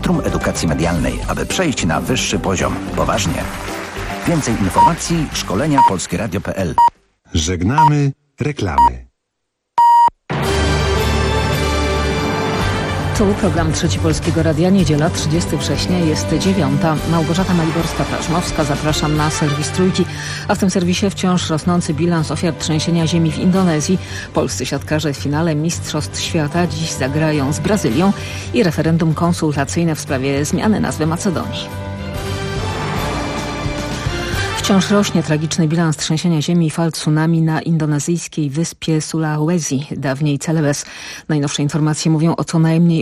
Centrum Edukacji Medialnej, aby przejść na wyższy poziom. Poważnie. Więcej informacji szkolenia polskieradio.pl. Żegnamy reklamy. Tu program Trzeci Polskiego Radia, niedziela 30 września, jest 9. Małgorzata Maliborska-Prażmowska, zapraszam na serwis Trójki. A w tym serwisie wciąż rosnący bilans ofiar trzęsienia ziemi w Indonezji. Polscy siatkarze w finale Mistrzostw Świata dziś zagrają z Brazylią i referendum konsultacyjne w sprawie zmiany nazwy Macedonii. Wciąż rośnie tragiczny bilans trzęsienia ziemi i fal tsunami na indonezyjskiej wyspie Sulawesi, dawniej Celebes. Najnowsze informacje mówią o co najmniej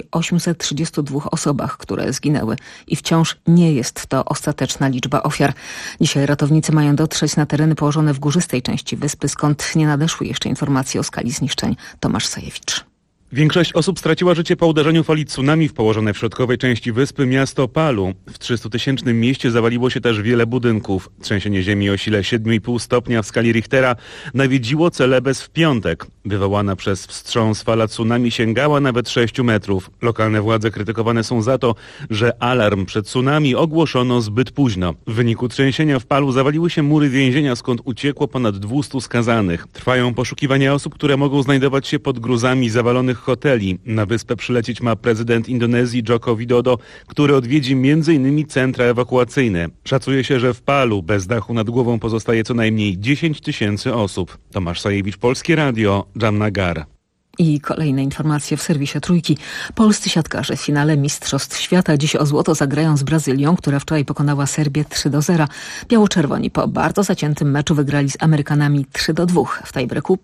832 osobach, które zginęły. I wciąż nie jest to ostateczna liczba ofiar. Dzisiaj ratownicy mają dotrzeć na tereny położone w górzystej części wyspy, skąd nie nadeszły jeszcze informacje o skali zniszczeń. Tomasz Sajewicz. Większość osób straciła życie po uderzeniu fali tsunami w położone w środkowej części wyspy miasto Palu. W 300-tysięcznym mieście zawaliło się też wiele budynków. Trzęsienie ziemi o sile 7,5 stopnia w skali Richtera nawiedziło Celebes w piątek. Wywołana przez wstrząs fala tsunami sięgała nawet 6 metrów. Lokalne władze krytykowane są za to, że alarm przed tsunami ogłoszono zbyt późno. W wyniku trzęsienia w Palu zawaliły się mury więzienia, skąd uciekło ponad 200 skazanych. Trwają poszukiwania osób, które mogą znajdować się pod gruzami zawalonych hoteli. Na wyspę przylecieć ma prezydent Indonezji Joko Widodo, który odwiedzi m.in. centra ewakuacyjne. Szacuje się, że w Palu bez dachu nad głową pozostaje co najmniej 10 000 osób. Tomasz Sajewicz, Polskie Radio, Jamnagar. I kolejne informacje w serwisie Trójki. Polscy siatkarze w finale Mistrzostw Świata dziś o złoto zagrają z Brazylią, która wczoraj pokonała Serbię 3-0. Biało-czerwoni po bardzo zaciętym meczu wygrali z Amerykanami 3-2. W tiebreaku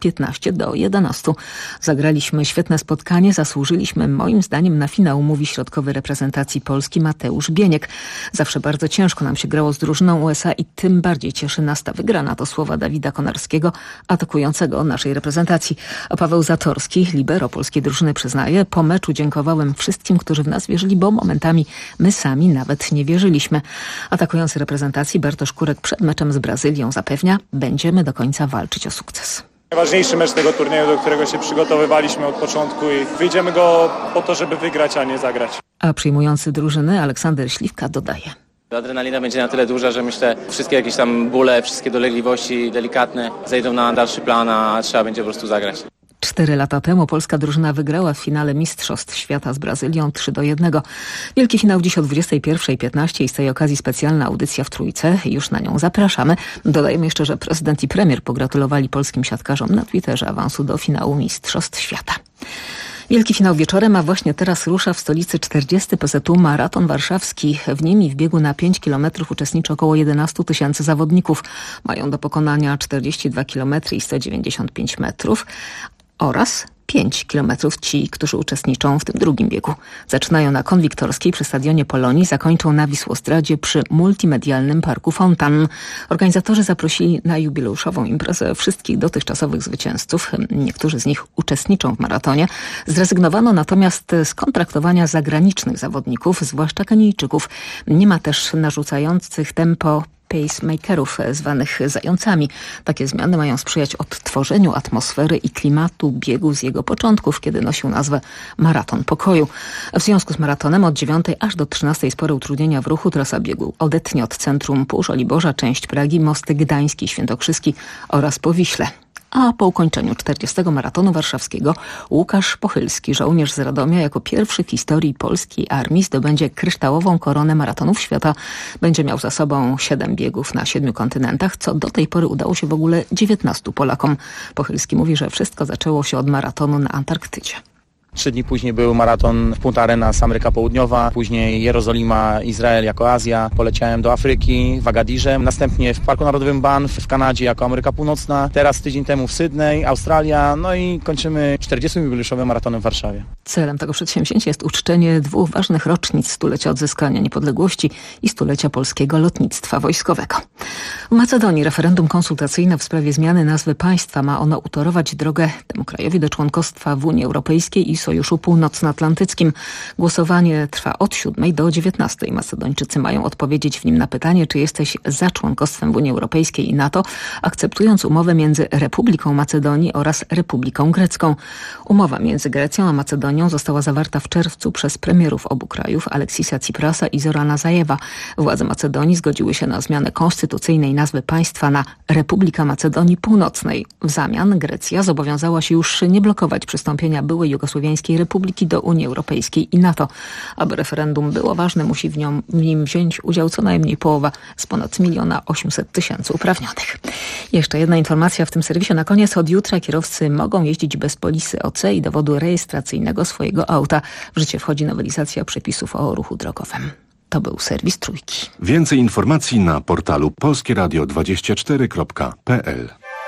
15-11. Zagraliśmy świetne spotkanie, zasłużyliśmy moim zdaniem na finał, mówi środkowy reprezentacji Polski Mateusz Bieniek. Zawsze bardzo ciężko nam się grało z drużyną USA i tym bardziej cieszy nas ta wygrana. To słowa Dawida Konarskiego, atakującego naszej reprezentacji. A Paweł Zatorski, libero polskiej drużyny, przyznaje: po meczu dziękowałem wszystkim, którzy w nas wierzyli, bo momentami my sami nawet nie wierzyliśmy. Atakujący reprezentacji Bartosz Kurek przed meczem z Brazylią zapewnia: będziemy do końca walczyć o sukces. Najważniejszy mecz tego turnieju, do którego się przygotowywaliśmy od początku i wyjdziemy go po to, żeby wygrać, a nie zagrać. A przyjmujący drużyny Aleksander Śliwka dodaje: adrenalina będzie na tyle duża, że myślę, wszystkie jakieś tam bóle, wszystkie dolegliwości delikatne zejdą na dalszy plan, a trzeba będzie po prostu zagrać. 4 lata temu polska drużyna wygrała w finale Mistrzostw Świata z Brazylią 3-1. Wielki finał dziś o 21:15 i z tej okazji specjalna audycja w Trójce. Już na nią zapraszamy. Dodajmy jeszcze, że prezydent i premier pogratulowali polskim siatkarzom na Twitterze awansu do finału Mistrzostw Świata. Wielki finał wieczorem, a właśnie teraz rusza w stolicy 40. PZU Maraton Warszawski. W nim i w biegu na 5 km uczestniczy około 11 000 zawodników. Mają do pokonania 42 km i 195 metrów oraz 5 kilometrów ci, którzy uczestniczą w tym drugim biegu. Zaczynają na Konwiktorskiej przy Stadionie Polonii, zakończą na Wisłostradzie przy multimedialnym Parku Fontan. Organizatorzy zaprosili na jubileuszową imprezę wszystkich dotychczasowych zwycięzców. Niektórzy z nich uczestniczą w maratonie. Zrezygnowano natomiast z kontraktowania zagranicznych zawodników, zwłaszcza Kenijczyków. Nie ma też narzucających tempo pacemakerów zwanych zającami. Takie zmiany mają sprzyjać odtworzeniu atmosfery i klimatu biegu z jego początków, kiedy nosił nazwę Maraton Pokoju. W związku z maratonem od 9 aż do 13 spore utrudnienia w ruchu. Trasa biegu odetnie od centrum Pół-Żoliborza, część Pragi, mosty Gdański, Świętokrzyski oraz Powiśle. A po ukończeniu 40. maratonu warszawskiego Łukasz Pochylski, żołnierz z Radomia, jako pierwszy w historii polskiej armii zdobędzie kryształową koronę maratonów świata. Będzie miał za sobą 7 biegów na 7 kontynentach, co do tej pory udało się w ogóle 19 Polakom. Pochylski mówi, że wszystko zaczęło się od maratonu na Antarktydzie. 3 dni później był maraton w Punta Arenas, Ameryka Południowa, później Jerozolima, Izrael jako Azja. Poleciałem do Afryki w Agadirze, następnie w Parku Narodowym Banff w Kanadzie jako Ameryka Północna, teraz tydzień temu w Sydney, Australia, no i kończymy 40. jubileuszowym maratonem w Warszawie. Celem tego przedsięwzięcia jest uczczenie 2 ważnych rocznic: stulecia odzyskania niepodległości i stulecia polskiego lotnictwa wojskowego. W Macedonii referendum konsultacyjne w sprawie zmiany nazwy państwa. Ma ono utorować drogę temu krajowi do członkostwa w Unii Europejskiej i Sojuszu Północnoatlantyckim. Głosowanie trwa od 7 do 19. Macedończycy mają odpowiedzieć w nim na pytanie, czy jesteś za członkostwem w Unii Europejskiej i NATO, akceptując umowę między Republiką Macedonii oraz Republiką Grecką. Umowa między Grecją a Macedonią została zawarta w czerwcu przez premierów obu krajów Aleksisa Tsiprasa i Zorana Zaewa. Władze Macedonii zgodziły się na zmianę konstytucyjnej nazwy państwa na Republika Macedonii Północnej. W zamian Grecja zobowiązała się już nie blokować przystąpienia byłej Jugosłowiańskiej Republiki do Unii Europejskiej i NATO. Aby referendum było ważne, musi w nim wziąć udział co najmniej połowa z ponad 1 800 000 uprawnionych. Jeszcze jedna informacja w tym serwisie na koniec. Od jutra kierowcy mogą jeździć bez polisy OC i dowodu rejestracyjnego swojego auta. W życie wchodzi nowelizacja przepisów o ruchu drogowym. To był serwis Trójki. Więcej informacji na portalu polskieradio24.pl.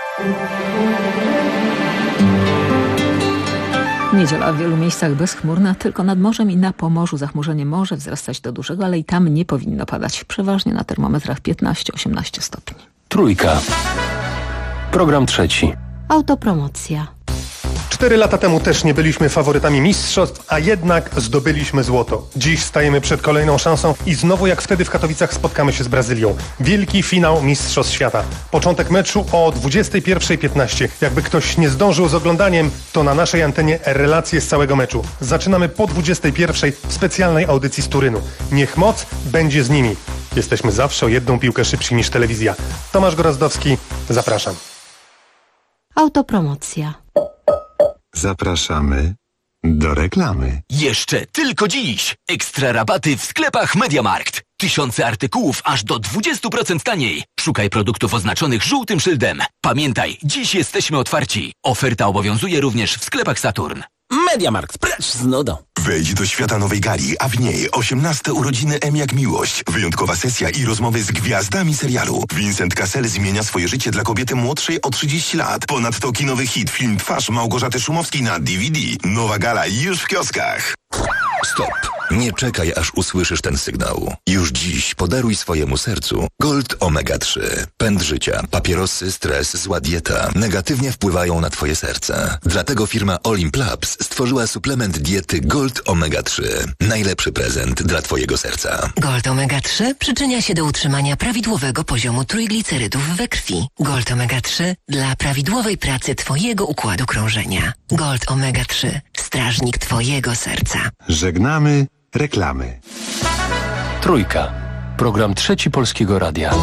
Niedziela w wielu miejscach bezchmurna, tylko nad morzem i na Pomorzu zachmurzenie może wzrastać do dużego, ale i tam nie powinno padać. Przeważnie na termometrach 15-18 stopni. Trójka. Program trzeci. Autopromocja. 4 lata temu też nie byliśmy faworytami mistrzostw, a jednak zdobyliśmy złoto. Dziś stajemy przed kolejną szansą i znowu jak wtedy w Katowicach spotkamy się z Brazylią. Wielki finał Mistrzostw Świata. Początek meczu o 21:15. Jakby ktoś nie zdążył z oglądaniem, to na naszej antenie relacje z całego meczu. Zaczynamy po 21:00 w specjalnej audycji z Turynu. Niech moc będzie z nimi. Jesteśmy zawsze o 1 piłkę szybsi niż telewizja. Tomasz Gorazdowski, zapraszam. Autopromocja. Zapraszamy do reklamy. Jeszcze tylko dziś. Ekstra rabaty w sklepach MediaMarkt. Tysiące artykułów aż do 20% taniej. Szukaj produktów oznaczonych żółtym szyldem. Pamiętaj, dziś jesteśmy otwarci. Oferta obowiązuje również w sklepach Saturn. MediaMarkt, precz z nudą. Wejdź do świata nowej gali, a w niej 18 urodziny M jak miłość. Wyjątkowa sesja i rozmowy z gwiazdami serialu. Vincent Cassel zmienia swoje życie dla kobiety młodszej o 30 lat. Ponadto kinowy hit, film Twarz Małgorzaty Szumowskiej na DVD. Nowa gala już w kioskach. Stop! Nie czekaj, aż usłyszysz ten sygnał. Już dziś podaruj swojemu sercu Gold Omega 3. Pęd życia, papierosy, stres, zła dieta negatywnie wpływają na twoje serce. Dlatego firma Olimplabs stworzyła suplement diety Gold Omega 3. Najlepszy prezent dla twojego serca. Gold Omega 3 przyczynia się do utrzymania prawidłowego poziomu trójglicerydów we krwi. Gold Omega 3 dla prawidłowej pracy twojego układu krążenia. Gold Omega 3. Strażnik twojego serca. Żegnamy reklamy. Trójka. Program trzeci Polskiego Radia.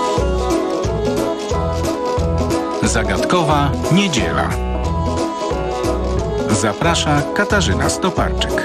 Zagadkowa niedziela. Zaprasza Katarzyna Stoparczyk.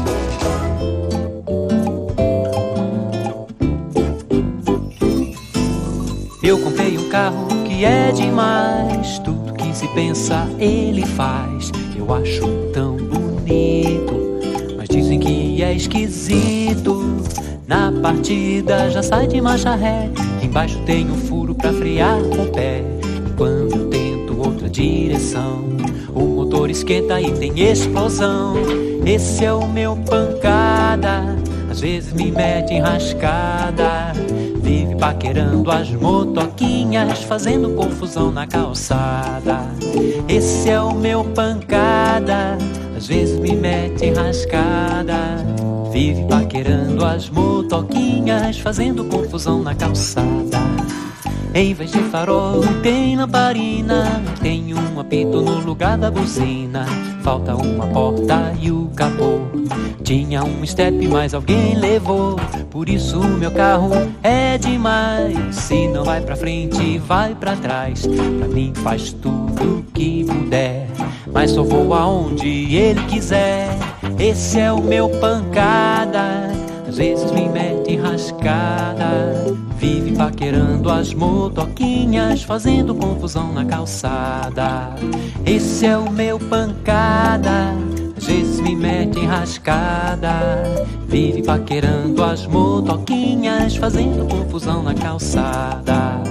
Eu comprei carro que é demais. Tudo que se pensa ele faz. Eu acho tão bonito, mas dizem que é esquisito. Na partida já sai de marcha ré. Embaixo tem furo pra frear com o pé. E quando eu tento outra direção, o motor esquenta e tem explosão. Esse é o meu pancada, às vezes me mete enrascada. Vive paquerando as motoquinhas, fazendo confusão na calçada. Esse é o meu pancada, às vezes me mete enrascada. Vive paquerando as motoquinhas, fazendo confusão na calçada. Em vez de farol tem lamparina, tem apito no lugar da buzina. Falta uma porta e o capô. Tinha step, mas alguém levou. Por isso o meu carro é demais. Se não vai pra frente, vai pra trás. Pra mim faz tudo que puder, mas só vou aonde ele quiser. Esse é o meu pancada, às vezes me mete enrascada. Vive paquerando as motoquinhas, fazendo confusão na calçada. Esse é o meu pancada, às vezes me mete enrascada. Vive paquerando as motoquinhas, fazendo confusão na calçada.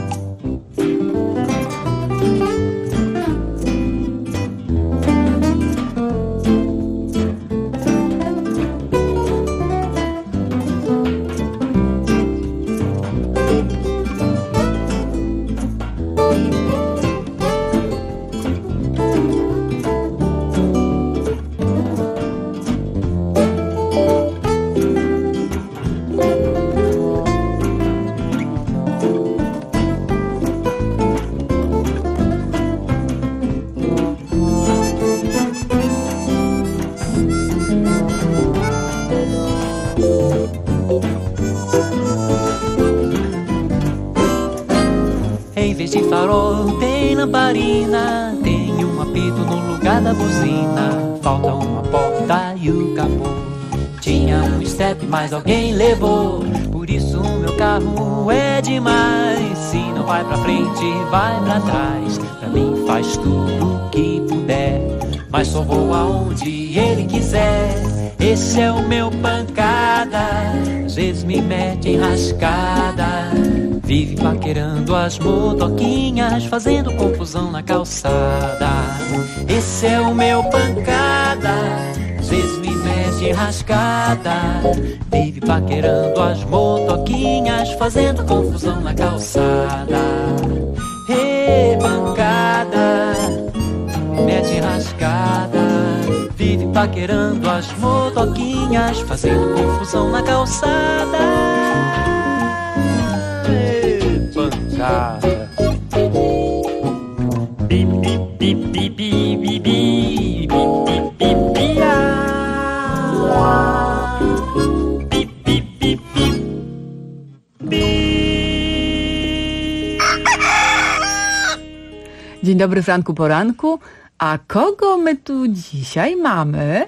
farol, tem lamparina, tem apito no lugar da buzina. Falta uma porta e o capô. Tinha step, mas alguém levou. Por isso meu carro é demais. Se não vai pra frente, vai pra trás. Pra mim faz tudo o que puder, mas só vou aonde ele quiser. Esse é o meu pancada, às vezes me mete enrascada. Vive paquerando as motoquinhas, fazendo confusão na calçada. Esse é o meu pancada, às vezes me mete enrascada. Vive paquerando as motoquinhas, fazendo confusão na calçada. Ei, pancada, mete enrascada. Vive paquerando as motoquinhas, fazendo confusão na calçada. Ei, pancada. Bi, bi, bi, bi, bi, bi, bi, bi, bi, bi, ah. Bi, bi, bi, bi, bi. Dzień dobry, Franku Poranku. A kogo my tu dzisiaj mamy?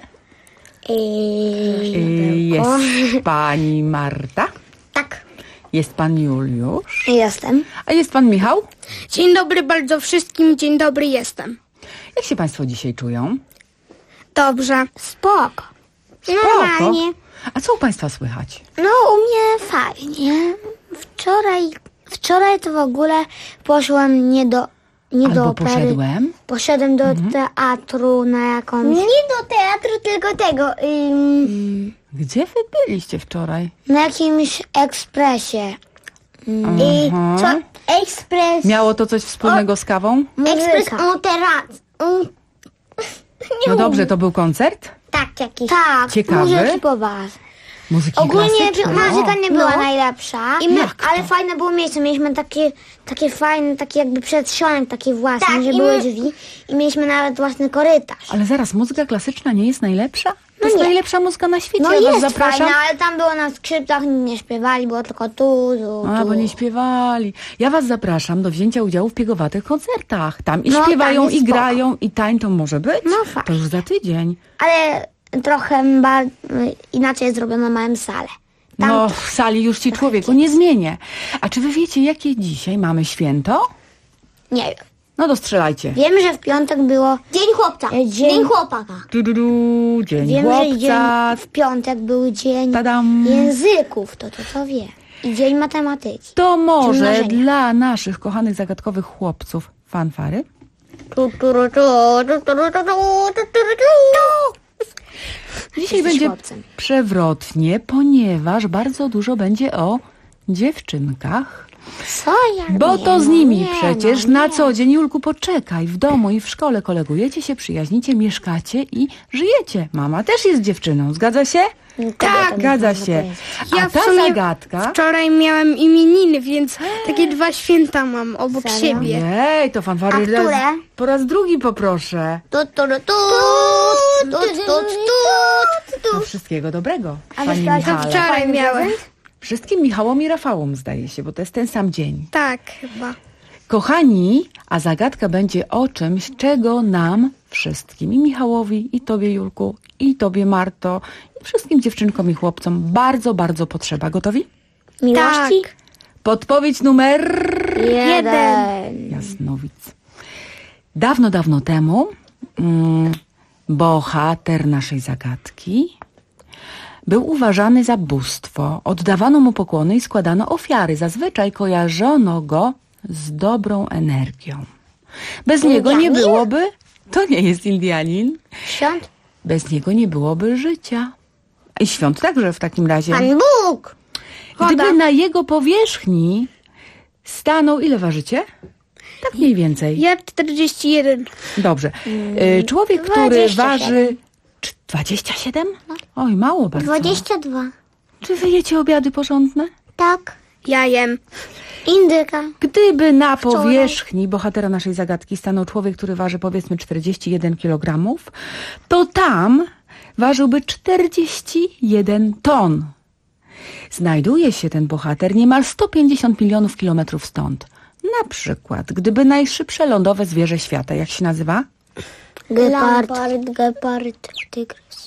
Jest pani Marta? Tak. Jest pan Juliusz? Jestem. A jest pan Michał? Dzień dobry bardzo wszystkim, dzień dobry, jestem. Jak się państwo dzisiaj czują? Dobrze. Spoko. Normalnie. A co u państwa słychać? No u mnie fajnie. Wczoraj to w ogóle poszłam nie do opery. Poszedłem? Poszedłem do teatru na jakąś... Nie do teatru, tylko tego. Gdzie wy byliście wczoraj? Na jakimś ekspresie. I co? Ekspres... Miało to coś wspólnego z kawą? Ekspres No dobrze, to był koncert? Tak, jakiś. Tak, ciekawy? Muzyki poważne. Muzyki ogólnie klasycznej? muzyka nie była najlepsza, ale fajne było miejsce. Mieliśmy takie fajne, takie jakby przedsionek, takie własne, że były drzwi i mieliśmy nawet własny korytarz. Ale zaraz, muzyka klasyczna nie jest najlepsza? To jest nie. najlepsza muzyka na świecie, No ja was jest zapraszam. fajna, ale tam było na skrzypcach, nie śpiewali, było tylko tu. A, bo nie śpiewali. Ja was zapraszam do wzięcia udziału w piegowatych koncertach. Tam i No, śpiewają, tam jest i grają, i tańczą. Może być? No fajnie. To już za tydzień. Ale trochę inaczej jest zrobione na małym salę. No, w sali już ci człowieku nie zmienię. A czy wy wiecie, jakie dzisiaj mamy święto? Nie wiem. No to strzelajcie. Wiem, że w piątek było... Dzień chłopca. Dzień chłopaka. Dzień Wiem, chłopca. że w piątek był dzień języków. To wiem. I dzień matematyki. To może mnożenia. dla naszych kochanych zagadkowych chłopców fanfary? Dzisiaj będzie przewrotnie, ponieważ bardzo dużo będzie o dziewczynkach. Co ja Bo wiem? to z nimi Nie, przecież na co dzień, Julku, poczekaj, w domu i w szkole kolegujecie się, przyjaźnicie, mieszkacie i żyjecie. Mama też jest dziewczyną, zgadza się? Tak, zgadza się. Ja A ta zagadka... Wczoraj miałem imieniny, więc takie dwa święta mam obok siebie. Jej, to fanfary po raz drugi poproszę. No wszystkiego dobrego, panie Michale. Wczoraj miałem. Wszystkim Michałom i Rafałom zdaje się, bo to jest ten sam dzień. Tak, chyba. Kochani, a zagadka będzie o czymś, czego nam wszystkim, i Michałowi, i tobie, Julku, i tobie, Marto, i wszystkim dziewczynkom i chłopcom bardzo, bardzo potrzeba. Gotowi? Miłości? Tak. Podpowiedź numer 1. Jasnowic. Dawno, dawno temu bohater naszej zagadki był uważany za bóstwo. Oddawano mu pokłony i składano ofiary. Zazwyczaj kojarzono go z dobrą energią. Bez niego nie byłoby... To nie jest Indianin. Świąt? Bez niego nie byłoby życia. I świąt także w takim razie. Pan Bóg! Gdyby na jego powierzchni stanął... Ile ważycie? Tak mniej więcej. Ja 41. Dobrze. Człowiek, który waży... 27? Oj, mało bardzo. 22. Czy wy jecie obiady porządne? Tak. Ja jem. Indyka. Gdyby na powierzchni bohatera naszej zagadki stanął człowiek, który waży powiedzmy 41 kg, to tam ważyłby 41 ton. Znajduje się ten bohater niemal 150 milionów kilometrów stąd. Na przykład, gdyby najszybsze lądowe zwierzę świata, jak się nazywa? Gepard, tygrys.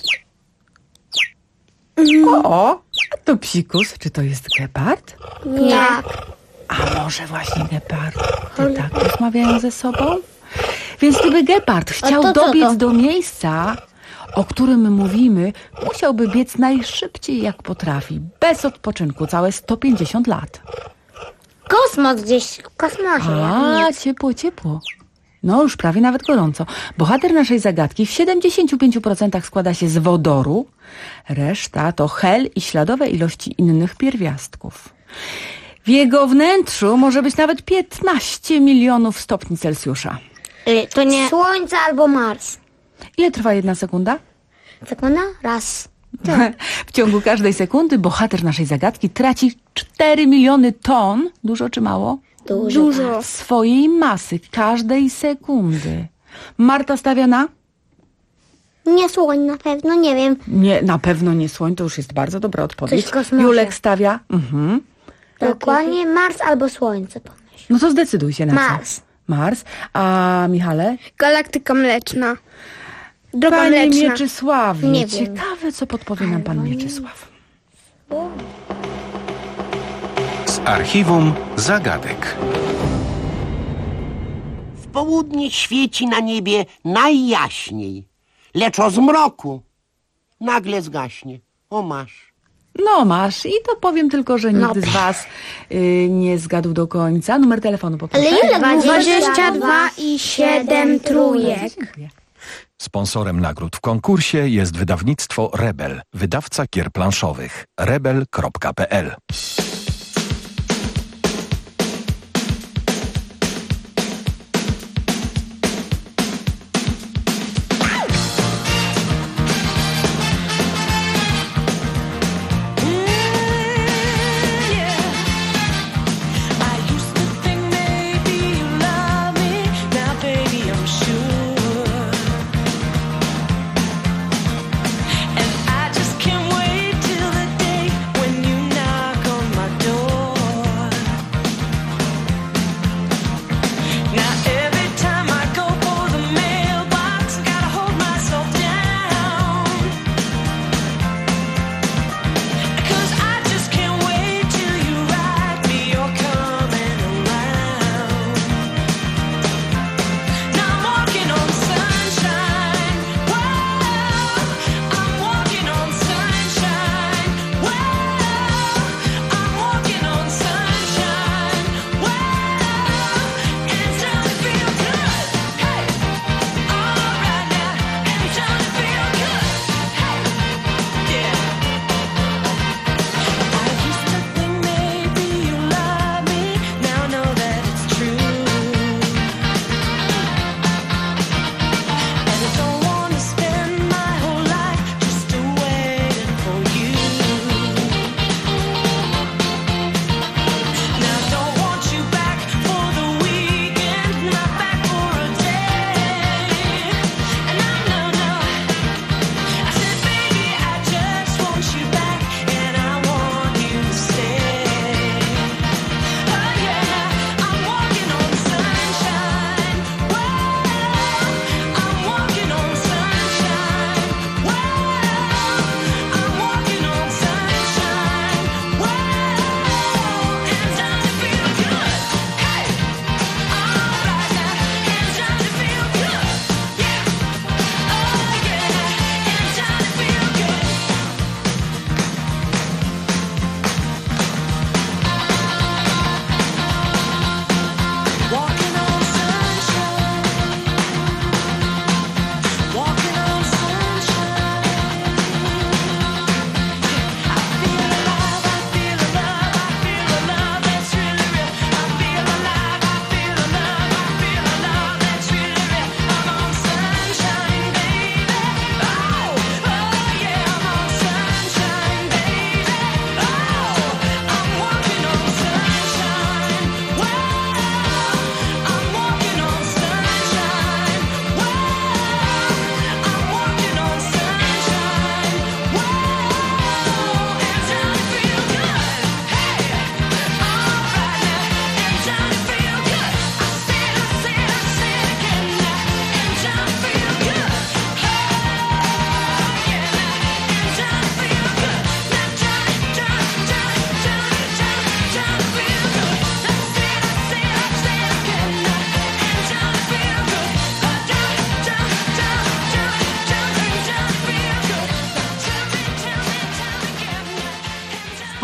O, a to psikus. Czy to jest gepard? Tak. A może właśnie gepard? Tak rozmawiają ze sobą? Więc gdyby gepard chciał dobiec do miejsca, o którym mówimy, musiałby biec najszybciej jak potrafi, bez odpoczynku, całe 150 lat. Kosmos gdzieś, w kosmosie. A, ciepło. No już prawie nawet gorąco. Bohater naszej zagadki w 75% składa się z wodoru, reszta to hel i śladowe ilości innych pierwiastków. W jego wnętrzu może być nawet 15 milionów stopni Celsjusza. To nie Słońce albo Mars. Ile trwa 1 sekunda? Sekunda? Raz. W ciągu każdej sekundy bohater naszej zagadki traci 4 miliony ton, dużo czy mało? Dużo. Swojej masy każdej sekundy. Marta stawia na? Nie słoń na pewno, nie wiem. Nie, na pewno nie słoń, to już jest bardzo dobra odpowiedź. Coś w kosmosie. Julek stawia? Dokładnie Mars albo Słońce, pomyśl. No to zdecyduj się na Mars. Mars. A Michale? Galaktyka Mleczna. Droga Panie Mleczna. Mieczysławie, Nie wiem. ciekawe, co podpowie nam pan Mieczysław. Z archiwum zagadek. W południe świeci na niebie najjaśniej, lecz o zmroku nagle zgaśnie. O masz. No masz i to powiem tylko, że nikt z was nie zgadł do końca. Numer telefonu poproszę. Ale ile? 22 i 7 trójek. Sponsorem nagród w konkursie jest wydawnictwo Rebel, wydawca gier planszowych. rebel.pl. And I just can't wait till the day when you knock on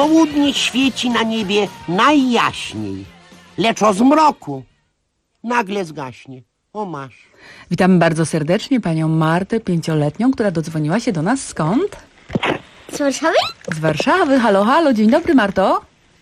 południe świeci na niebie najjaśniej, lecz o zmroku nagle zgaśnie. O masz. Witamy bardzo serdecznie panią Martę, 5-letnią, która dodzwoniła się do nas skąd? Z Warszawy? Z Warszawy. Halo, halo. Dzień dobry, Marto.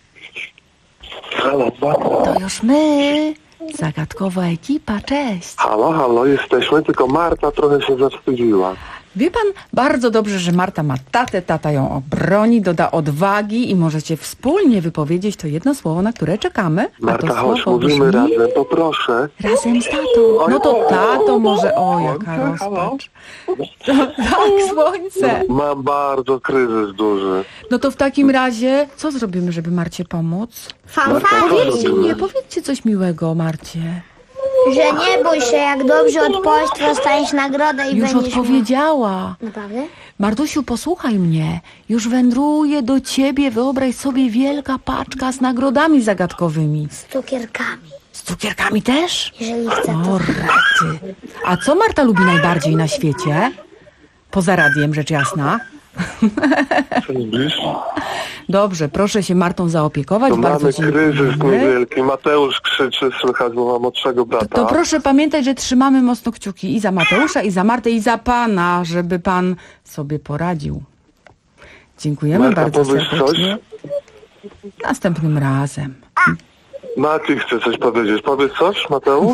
Halo, To już my. Zagadkowa ekipa, cześć. halo, jesteśmy, tylko Marta trochę się zawstydziła. Wie pan bardzo dobrze, że Marta ma tatę, tata ją obroni, doda odwagi i możecie wspólnie wypowiedzieć to jedno słowo, na które czekamy. Marta, chodź, mówimy razem, poproszę. Razem z tatą. No to tato może, o jaka rozpacz. Tak, słońce. Mam bardzo kryzys duży. No to w takim razie, co zrobimy, żeby Marcie pomóc? Powiedzcie coś miłego Marcie. Że nie bój się, jak dobrze odpowiesz, to dostaniesz nagrodę i Już będziesz odpowiedziała. Naprawdę? Martusiu, posłuchaj mnie. Już wędruje do ciebie, wyobraź sobie, wielka paczka z nagrodami zagadkowymi. Z cukierkami. Z cukierkami też? Jeżeli chce, O to... rety. A co Marta lubi najbardziej na świecie? Poza radiem, rzecz jasna. Co lubisz? Dobrze, proszę się Martą zaopiekować. To bardzo mamy ci kryzys dziękujemy. niewielki. Mateusz krzyczy, słychać, bo ma młodszego brata. To proszę pamiętać, że trzymamy mocno kciuki i za Mateusza, i za Martę, i za pana, żeby pan sobie poradził. Dziękujemy Marta, bardzo powiesz serdecznie. Następnym razem. Maciej chce coś powiedzieć. Powiedz coś, Mateusz?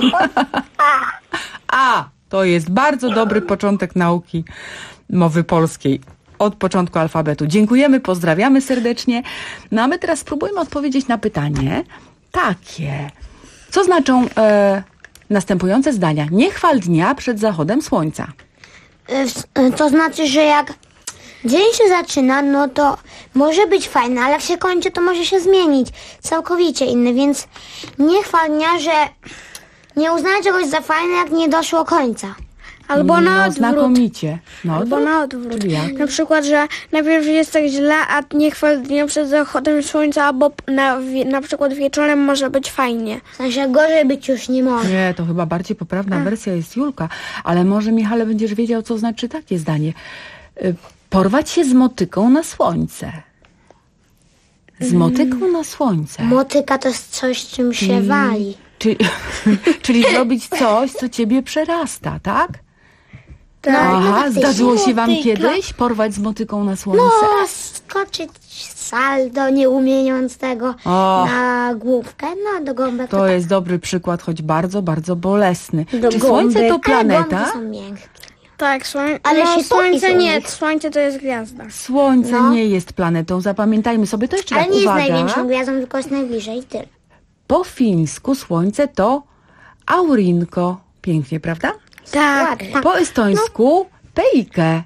A, to jest bardzo dobry początek nauki mowy polskiej. Od początku alfabetu. Dziękujemy, pozdrawiamy serdecznie. No a my teraz spróbujmy odpowiedzieć na pytanie takie. Co znaczą następujące zdania? Nie chwal dnia przed zachodem słońca. To znaczy, że jak dzień się zaczyna, no to może być fajny, ale jak się kończy, to może się zmienić. Całkowicie inny, więc nie chwal dnia, że nie uznaję czegoś za fajne, jak nie doszło końca. Albo na odwrót. Znakomicie. No, Albo na odwrót. Czyli jak? Na przykład, że najpierw jest tak źle, a nie chwal dnia przed zachodem słońca, albo na przykład wieczorem może być fajnie. W sensie gorzej być już nie może. Nie, to chyba bardziej poprawna wersja jest Julka. Ale może, Michale, będziesz wiedział, co znaczy takie zdanie. Porwać się z motyką na słońce. Z motyką na słońce. Motyka to jest coś, czym się wali. Czyli zrobić coś, co ciebie przerasta, tak? Tak. Aha, No, zdarzyło się wam motyka. kiedyś porwać z motyką na słońce? No, skoczyć saldo, nie umieniąc tego na główkę, no do gąbek. To jest dobry przykład, choć bardzo, bardzo bolesny. Do Czy Słońce to gąbek, planeta? ale są miękkie. Tak, Ale się słońce topi nie, to słońce to jest gwiazda. Słońce nie jest planetą, zapamiętajmy sobie. To jeszcze Ale tak, nie uwaga. jest największą gwiazdą, tylko jest najbliżej i tyle. Po fińsku słońce to aurinko. Pięknie, prawda? Tak. Po estońsku pejke.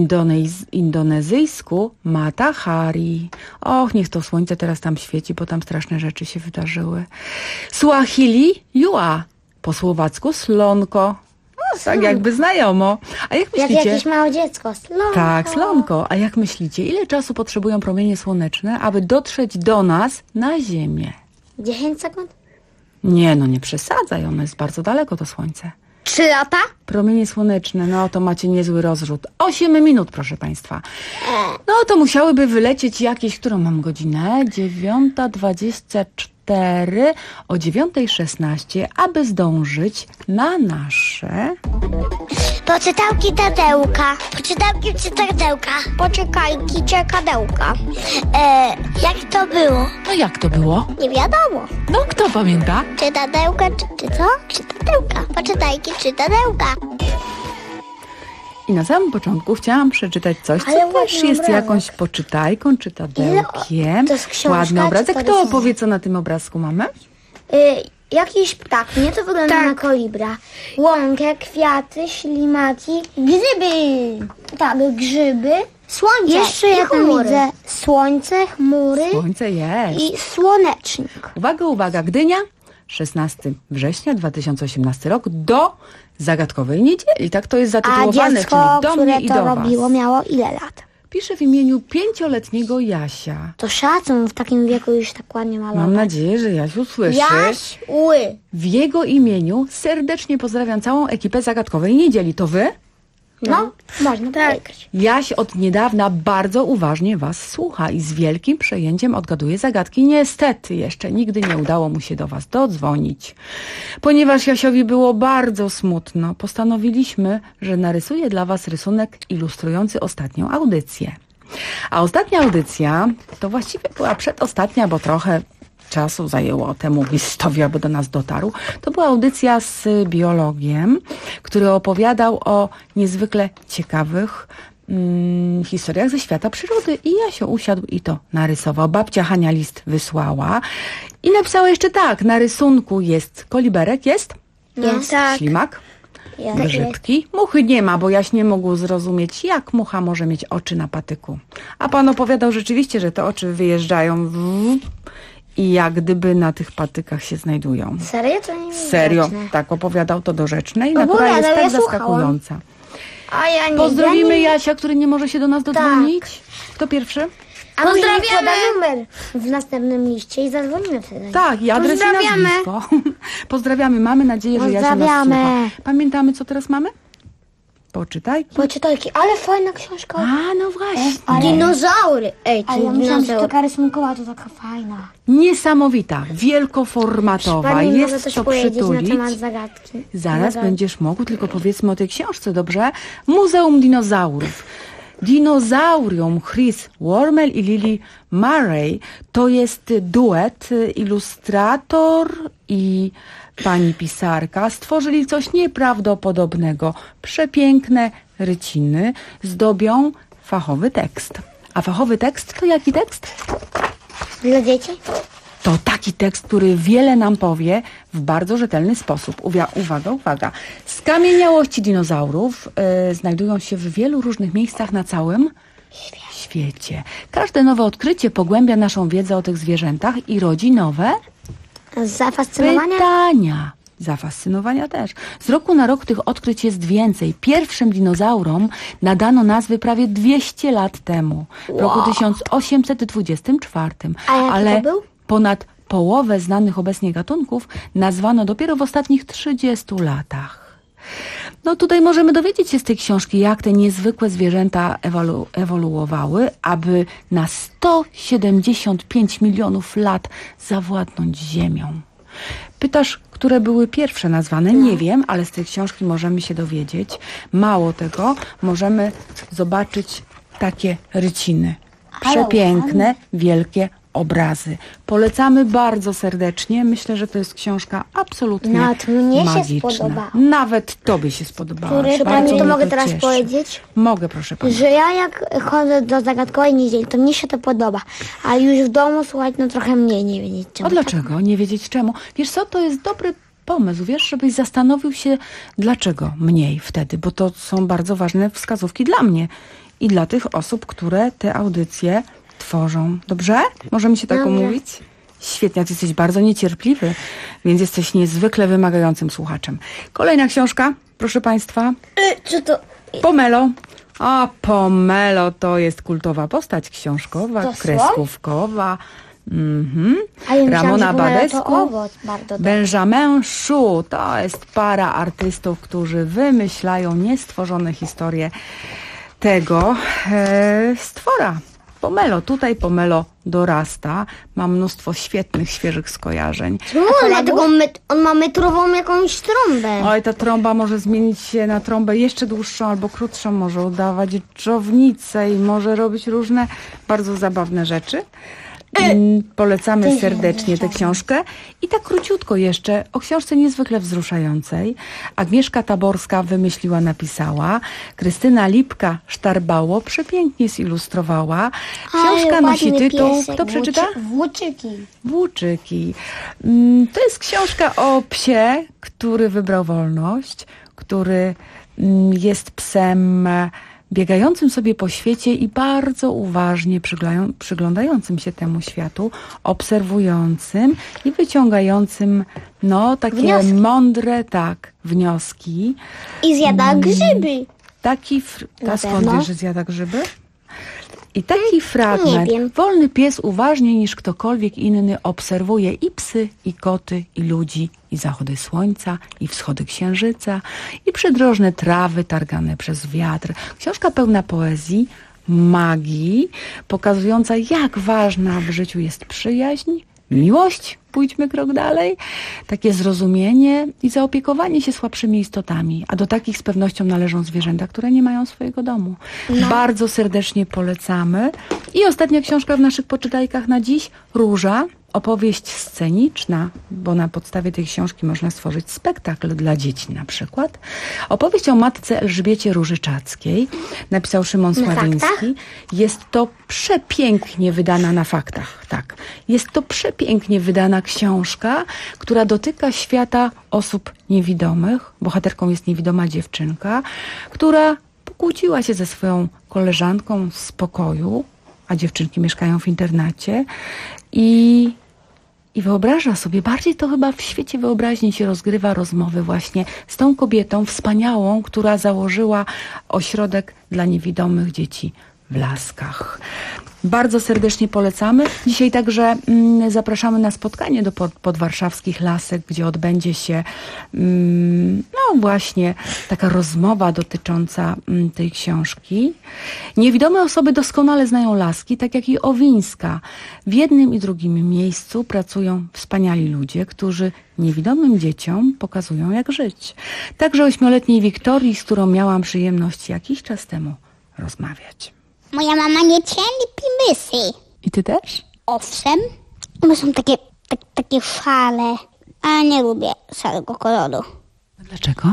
Indonezyjsku matahari. Och, niech to słońce teraz tam świeci, bo tam straszne rzeczy się wydarzyły. Swahili jua. Po słowacku slonko. Tak jakby znajomo. A jak myślicie? Jak jakieś małe dziecko. Slonko. Tak, slonko. A jak myślicie, ile czasu potrzebują promienie słoneczne, aby dotrzeć do nas na Ziemię? 10 sekund? Nie, no nie przesadzaj, ono jest bardzo daleko, to słońce. 3 lata? Promienie słoneczne, no to macie niezły rozrzut. 8 minut, proszę państwa. No to musiałyby wylecieć jakieś, którą mam godzinę? 9:24, o 9:16, aby zdążyć na nasze... Poczytałki Tadełka. Poczytałki czytadełka. Poczekajki czekadełka. Jak to było? No jak to było? Nie wiadomo. No kto pamięta? Czytadełka, czy co? Czytadełka. Poczytajki czytadełka. I na samym początku chciałam przeczytać coś, co Ale też ładny jest obrazek. jakąś poczytajką, czytadełkiem. To jest książka, Ładny obrazek. czy to Kto rysунek? opowie, co na tym obrazku mamy? Jakiś ptak, mnie to wygląda na kolibra. Łąkę, kwiaty, ślimaki, grzyby. Tak, grzyby. Słońce. Jeszcze ja tam widzę słońce, chmury Słońce jest. i słonecznik. Uwaga, uwaga, Gdynia, 16 września 2018 rok do zagadkowej niedzieli. Tak to jest A zatytułowane, dziecko, czyli do mnie które i to do was. robiło, miało ile lat? Pisze w imieniu 5-letniego Jasia. To szacun w takim wieku już tak ładnie malować. Mam nadzieję, że Jasiu słyszy. Jaś, ły. W jego imieniu serdecznie pozdrawiam całą ekipę zagadkowej niedzieli. To wy? No, można powiedzieć. Jaś od niedawna bardzo uważnie was słucha i z wielkim przejęciem odgaduje zagadki. Niestety jeszcze nigdy nie udało mu się do was dodzwonić. Ponieważ Jasiowi było bardzo smutno, postanowiliśmy, że narysuje dla was rysunek ilustrujący ostatnią audycję. A ostatnia audycja to właściwie była przedostatnia, bo trochę czasu zajęło temu listowi, aby do nas dotarł. To była audycja z biologiem, który opowiadał o niezwykle ciekawych historiach ze świata przyrody. I Jasio usiadł i to narysował. Babcia Hania list wysłała i napisała jeszcze tak. Na rysunku jest koliberek, jest? Jest. Tak. Ślimak? Jest. Grzybki? Muchy nie ma, bo Jaś nie mógł zrozumieć, jak mucha może mieć oczy na patyku. A pan opowiadał rzeczywiście, że te oczy wyjeżdżają i jak gdyby na tych patykach się znajdują. Serio? To nie Serio, widoczne. tak opowiadał to do Rzecznej. No Natura jest ja tak słuchałam. zaskakująca. A ja nie. Pozdrowimy ja nie... Jasia, który nie może się do nas dodzwonić. Kto pierwszy? A pozdrawiamy. Poda numer w następnym liście i zadzwonimy wtedy. Tak, i adres i Pozdrawiamy. nazwisko. Pozdrawiamy. Mamy nadzieję, że Jasia nas Pozdrawiamy. słucha. Pamiętamy, co teraz mamy? Poczytajki. Poczytajki, ale fajna książka. A, no właśnie. Dinozaury. Ej, Ale ja myślałam, że taka rysunkowa to taka fajna. Niesamowita, wielkoformatowa. Pani, mogę Jest coś co powiedzieć przytulić. na temat zagadki? Zaraz będziesz mógł, tylko powiedzmy o tej książce, dobrze? Muzeum Dinozaurów. Dinozaurium Chris Wormel i Lily Murray to jest duet, ilustrator i pani pisarka stworzyli coś nieprawdopodobnego. Przepiękne ryciny zdobią fachowy tekst. A fachowy tekst to jaki tekst? Dla dzieci? To taki tekst, który wiele nam powie w bardzo rzetelny sposób. Uwaga, uwaga. Skamieniałości dinozaurów znajdują się w wielu różnych miejscach na całym świecie. Każde nowe odkrycie pogłębia naszą wiedzę o tych zwierzętach i rodzi nowe zafascynowania? Pytania. Zafascynowania też. Z roku na rok tych odkryć jest więcej. Pierwszym dinozaurom nadano nazwy prawie 200 lat temu. W roku 1824. A jaki Ale to był? ponad połowę znanych obecnie gatunków nazwano dopiero w ostatnich 30 latach. No tutaj możemy dowiedzieć się z tej książki, jak te niezwykłe zwierzęta ewoluowały, aby na 175 milionów lat zawładnąć Ziemią. Pytasz, które były pierwsze nazwane? Nie wiem, ale z tej książki możemy się dowiedzieć. Mało tego, możemy zobaczyć takie ryciny. Przepiękne, wielkie obrazy. Polecamy bardzo serdecznie. Myślę, że to jest książka absolutnie Nawet mnie magiczna. się spodoba. Nawet tobie się spodobała. Który Bardzo to mnie mogę teraz cieszy. powiedzieć? Mogę, proszę pana. Że ja jak chodzę do zagadkowej niedzieli, to mnie się to podoba. A już w domu słuchać, no trochę mniej nie wiedzieć czemu. A dlaczego? Nie wiedzieć czemu? Wiesz co, to jest dobry pomysł, wiesz, żebyś zastanowił się, dlaczego mniej wtedy, bo to są bardzo ważne wskazówki dla mnie i dla tych osób, które te audycje tworzą. Dobrze? Możemy się tak Dobrze. umówić? Świetnie, ty jesteś bardzo niecierpliwy, więc jesteś niezwykle wymagającym słuchaczem. Kolejna książka, proszę państwa. Co to? Pomelo. A Pomelo to jest kultowa postać książkowa, To kreskówkowa. A ja myślałam, Ramona że pomelo to Badescu, owoc bardzo dobry. Benjamin Shu. To jest para artystów, którzy wymyślają niestworzone historie tego stwora. Pomelo. Tutaj Pomelo dorasta. Ma mnóstwo świetnych, świeżych skojarzeń. Dlatego on ma metrową jakąś trąbę. Oj, ta trąba może zmienić się na trąbę jeszcze dłuższą albo krótszą. Może udawać dżownicę i może robić różne bardzo zabawne rzeczy. Polecamy serdecznie tę książkę. I tak króciutko jeszcze o książce niezwykle wzruszającej. Agnieszka Taborska wymyśliła, napisała. Krystyna Lipka-Sztarbało przepięknie zilustrowała. Książka Ale nosi ładny tytuł... piesek. Kto przeczyta? Włóczyki. Włóczyki. To jest książka o psie, który wybrał wolność, który jest psem biegającym sobie po świecie i bardzo uważnie przyglądającym się temu światu, obserwującym i wyciągającym takie wnioski. mądre wnioski. I zjada grzyby. Skąd pewno. wiesz, że zjada grzyby? I taki fragment. Nie wiem. Wolny pies uważniej niż ktokolwiek inny obserwuje i psy, i koty, i ludzi, i zachody słońca, i wschody księżyca, i przydrożne trawy targane przez wiatr. Książka pełna poezji, magii, pokazująca, jak ważna w życiu jest przyjaźń, miłość, pójdźmy krok dalej, takie zrozumienie i zaopiekowanie się słabszymi istotami, a do takich z pewnością należą zwierzęta, które nie mają swojego domu. Bardzo serdecznie polecamy. I ostatnia książka w naszych poczytajkach na dziś, Róża, opowieść sceniczna, bo na podstawie tej książki można stworzyć spektakl dla dzieci na przykład. Opowieść o matce Elżbiecie Różyczackiej napisał Szymon Sławiński. Jest to przepięknie wydana na faktach. Tak. Jest to przepięknie wydana książka, która dotyka świata osób niewidomych. Bohaterką jest niewidoma dziewczynka, która pokłóciła się ze swoją koleżanką z pokoju, a dziewczynki mieszkają w internacie i wyobraża sobie, bardziej to chyba w świecie wyobraźni się rozgrywa rozmowy właśnie z tą kobietą wspaniałą, która założyła ośrodek dla niewidomych dzieci w Laskach. Bardzo serdecznie polecamy. Dzisiaj także zapraszamy na spotkanie do podwarszawskich Lasek, gdzie odbędzie się no właśnie taka rozmowa dotycząca tej książki. Niewidome osoby doskonale znają Laski, tak jak i Owińska. W jednym i drugim miejscu pracują wspaniali ludzie, którzy niewidomym dzieciom pokazują, jak żyć. Także 8-letniej Wiktorii, z którą miałam przyjemność jakiś czas temu rozmawiać. Moja mama nie cierpi mysy. I ty też? Owszem. One są takie szare. A nie lubię szarego koloru. Dlaczego?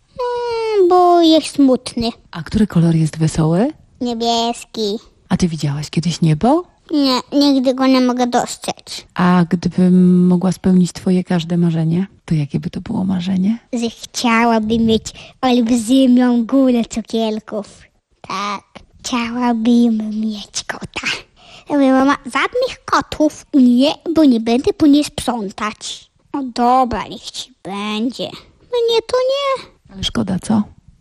Bo jest smutny. A który kolor jest wesoły? Niebieski. A ty widziałaś kiedyś niebo? Nie, nigdy go nie mogę dostrzec. A gdybym mogła spełnić twoje każde marzenie, to jakie by to było marzenie? Że chciałabym mieć olbrzymią górę cukierków. Tak. Chciałabym mieć kota. Moja mama, żadnych kotów nie, bo nie będę po nie sprzątać. O dobra, niech ci będzie. No nie, to nie. Ale szkoda, co?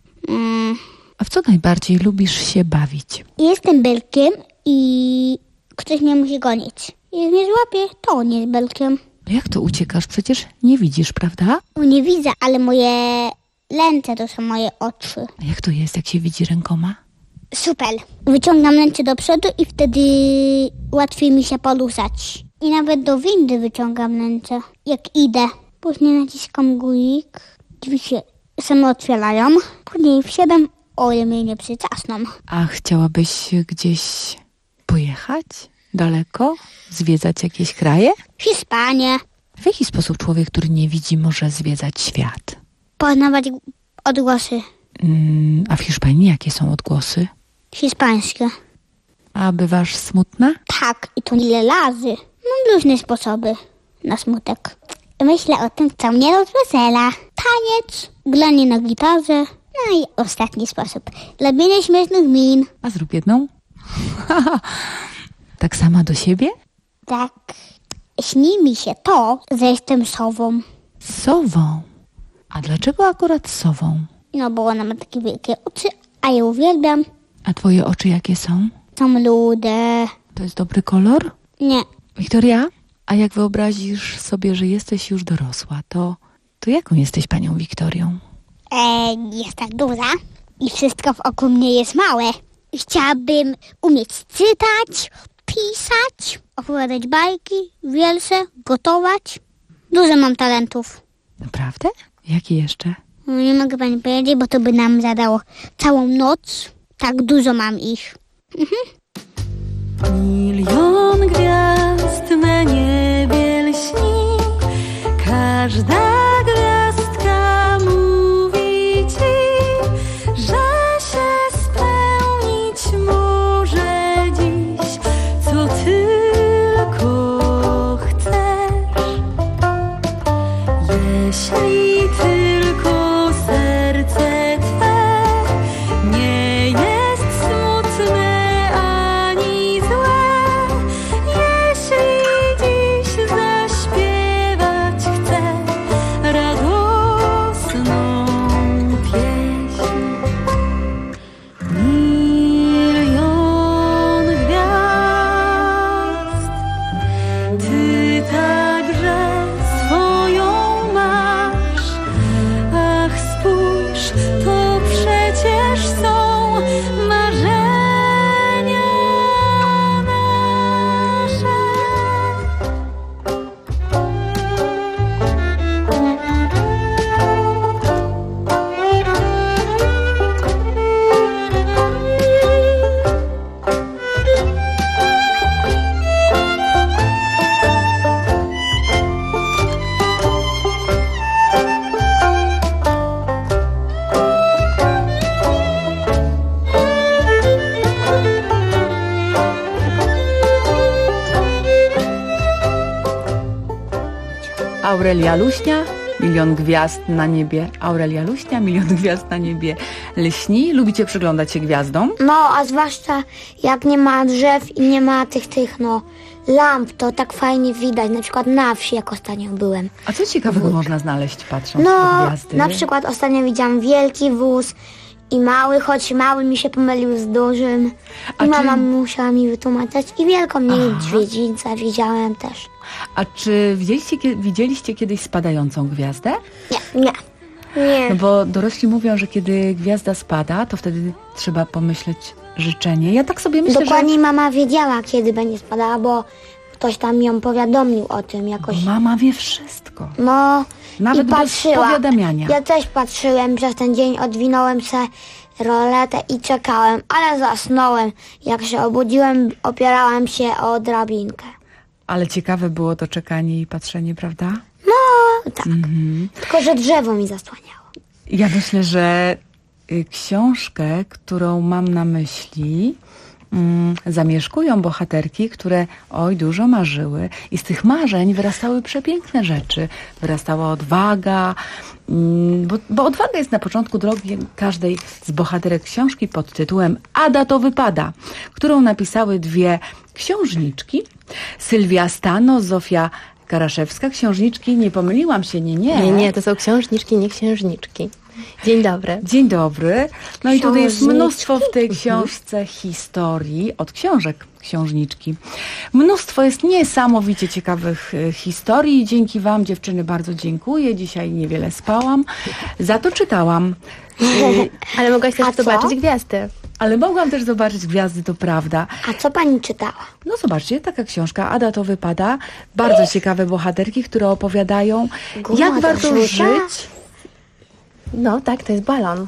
A w co najbardziej lubisz się bawić? Jestem belkiem i ktoś mnie musi gonić. Jak mnie złapie, to on jest belkiem. Jak to uciekasz? Przecież nie widzisz, prawda? No nie widzę, ale moje ręce to są moje oczy. A jak to jest, jak się widzi rękoma? Super. Wyciągam ręce do przodu i wtedy łatwiej mi się poruszać. I nawet do windy wyciągam ręce, jak idę. Później naciskam guzik, drzwi się same otwierają. Później wsiadam, ale mnie nie przycisną. A chciałabyś gdzieś pojechać? Daleko? Zwiedzać jakieś kraje? Hiszpanię. W jaki sposób człowiek, który nie widzi, może zwiedzać świat? Poznawać odgłosy. A w Hiszpanii jakie są odgłosy? Hiszpańskie. A bywasz smutna? Tak, i to ile razy. Mam różne sposoby na smutek. Myślę o tym, co mnie rozwesela. Taniec, granie na gitarze. No i ostatni sposób. Robienie śmiesznych min. A zrób jedną. Tak sama do siebie? Tak. Śni mi się to, że jestem sową. Sową? A dlaczego akurat sową? No bo ona ma takie wielkie oczy, a ja uwielbiam. A twoje oczy jakie są? Są rude. To jest dobry kolor? Nie. Wiktoria, a jak wyobrazisz sobie, że jesteś już dorosła, to jaką jesteś panią Wiktorią? Jestem duża i wszystko wokół mnie jest małe. Chciałabym umieć czytać, pisać, opowiadać bajki, wiersze, gotować. Dużo mam talentów. Naprawdę? Jakie jeszcze? No, nie mogę pani powiedzieć, bo to by nam zadało całą noc. Tak dużo mam ich. Milion gwiazd na niebie lśni, każda gwiazdka mówi ci, że się spełnić może dziś, co tylko chcesz. Jeśli tylko serce twe nie jest smutne ani złe, jeśli ty także swoją masz. Ach, spójrz, to przecież są marzenia nasze. Aurelia Luśnia, Milion Gwiazd na niebie. Aurelia Luśnia, Milion Gwiazd na niebie lśni. Lubicie przyglądać się gwiazdom? No, a zwłaszcza jak nie ma drzew i nie ma tych lamp, to tak fajnie widać. Na przykład na wsi, jak ostatnio byłem. A co ciekawego można znaleźć, patrząc No, na gwiazdy? na przykład ostatnio widziałam wielki wóz i mały, choć mały mi się pomylił z dużym. I mama musiała mi wytłumaczyć. I wielką niedźwiedzicę widziałem też. A czy widzieliście kiedyś spadającą gwiazdę? Nie. No bo dorośli mówią, że kiedy gwiazda spada, to wtedy trzeba pomyśleć życzenie. Ja tak sobie myślę, Dokładnie mama wiedziała, kiedy będzie spadała, bo ktoś tam ją powiadomił o tym jakoś. Bo mama wie wszystko. No, Nawet i patrzyła. bez powiadamiania. Ja też patrzyłem przez ten dzień, odwinąłem se roletę i czekałem, ale zasnąłem. Jak się obudziłem, opierałem się o drabinkę. Ale ciekawe było to czekanie i patrzenie, prawda? No, tak. Tylko, że drzewo mi zasłaniało. Ja myślę, że książkę, którą mam na myśli, zamieszkują bohaterki, które dużo marzyły i z tych marzeń wyrastały przepiękne rzeczy. Wyrastała odwaga, bo odwaga jest na początku drogi każdej z bohaterek książki pod tytułem Ada to wypada, którą napisały dwie księżniczki, Sylwia Stano, Zofia Karaszewska. Księżniczki, nie pomyliłam się, Nie, to są księżniczki, nie księżniczki. Dzień dobry. Dzień dobry. No i tutaj jest mnóstwo w tej książce historii od książek księżniczki. Mnóstwo jest niesamowicie ciekawych historii i dzięki wam, dziewczyny, bardzo dziękuję. Dzisiaj niewiele spałam, za to czytałam. Ale mogłaś też zobaczyć gwiazdy. Ale mogłam też zobaczyć gwiazdy, to prawda. A co pani czytała? No zobaczcie, taka książka, Ada to wypada. Bardzo ciekawe bohaterki, które opowiadają, jak warto żyć. No tak, to jest balon.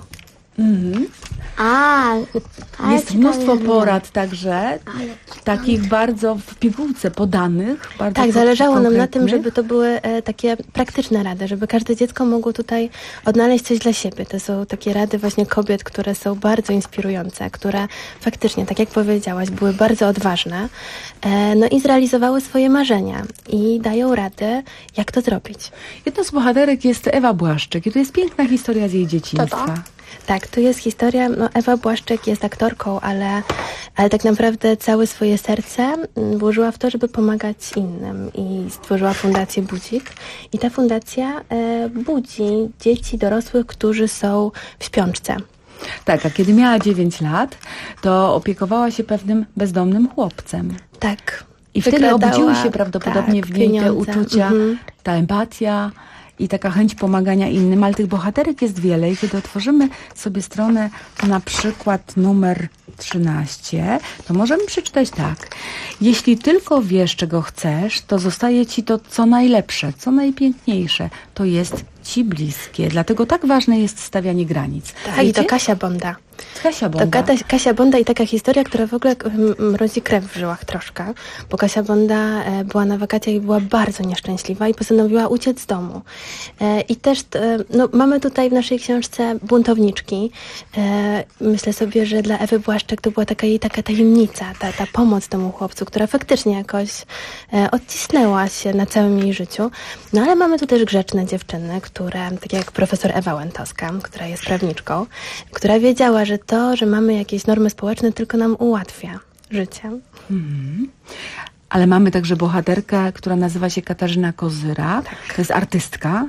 Jest mnóstwo porad także, takich bardzo w pigułce podanych. Bardzo tak, zależało nam na tym, żeby to były takie praktyczne rady, żeby każde dziecko mogło tutaj odnaleźć coś dla siebie. To są takie rady właśnie kobiet, które są bardzo inspirujące, które faktycznie, tak jak powiedziałaś, były bardzo odważne, no i zrealizowały swoje marzenia i dają radę, jak to zrobić. Jedną z bohaterek jest Ewa Błaszczyk i to jest piękna historia z jej dzieciństwa. Tak, tu jest historia, Ewa Błaszczyk jest aktorką, ale tak naprawdę całe swoje serce włożyła w to, żeby pomagać innym i stworzyła fundację Budzik. I ta fundacja budzi dzieci, dorosłych, którzy są w śpiączce. Tak, a kiedy miała 9 lat, to opiekowała się pewnym bezdomnym chłopcem. Tak. I wtedy obudziły się prawdopodobnie w niej te uczucia, ta empatia i taka chęć pomagania innym, ale tych bohaterek jest wiele i kiedy otworzymy sobie stronę na przykład numer 13, to możemy przeczytać tak. Jeśli tylko wiesz, czego chcesz, to zostaje ci to, co najlepsze, co najpiękniejsze. To jest ci bliskie. Dlatego tak ważne jest stawianie granic. Tak, i to Kasia Bonda. Kasia Bonda. To Kasia Bonda i taka historia, która w ogóle mrozi krew w żyłach troszkę, bo Kasia Bonda była na wakacjach i była bardzo nieszczęśliwa i postanowiła uciec z domu. I też mamy tutaj w naszej książce buntowniczki. Myślę sobie, że dla Ewy Błaszczyk to była taka tajemnica, ta pomoc temu chłopcu, która faktycznie jakoś odcisnęła się na całym jej życiu. No ale mamy tu też grzeczne dziewczyny, które, tak jak profesor Ewa Łętowska, która jest prawniczką, która wiedziała, że to, że mamy jakieś normy społeczne, tylko nam ułatwia życie. Ale mamy także bohaterkę, która nazywa się Katarzyna Kozyra. Tak. To jest artystka.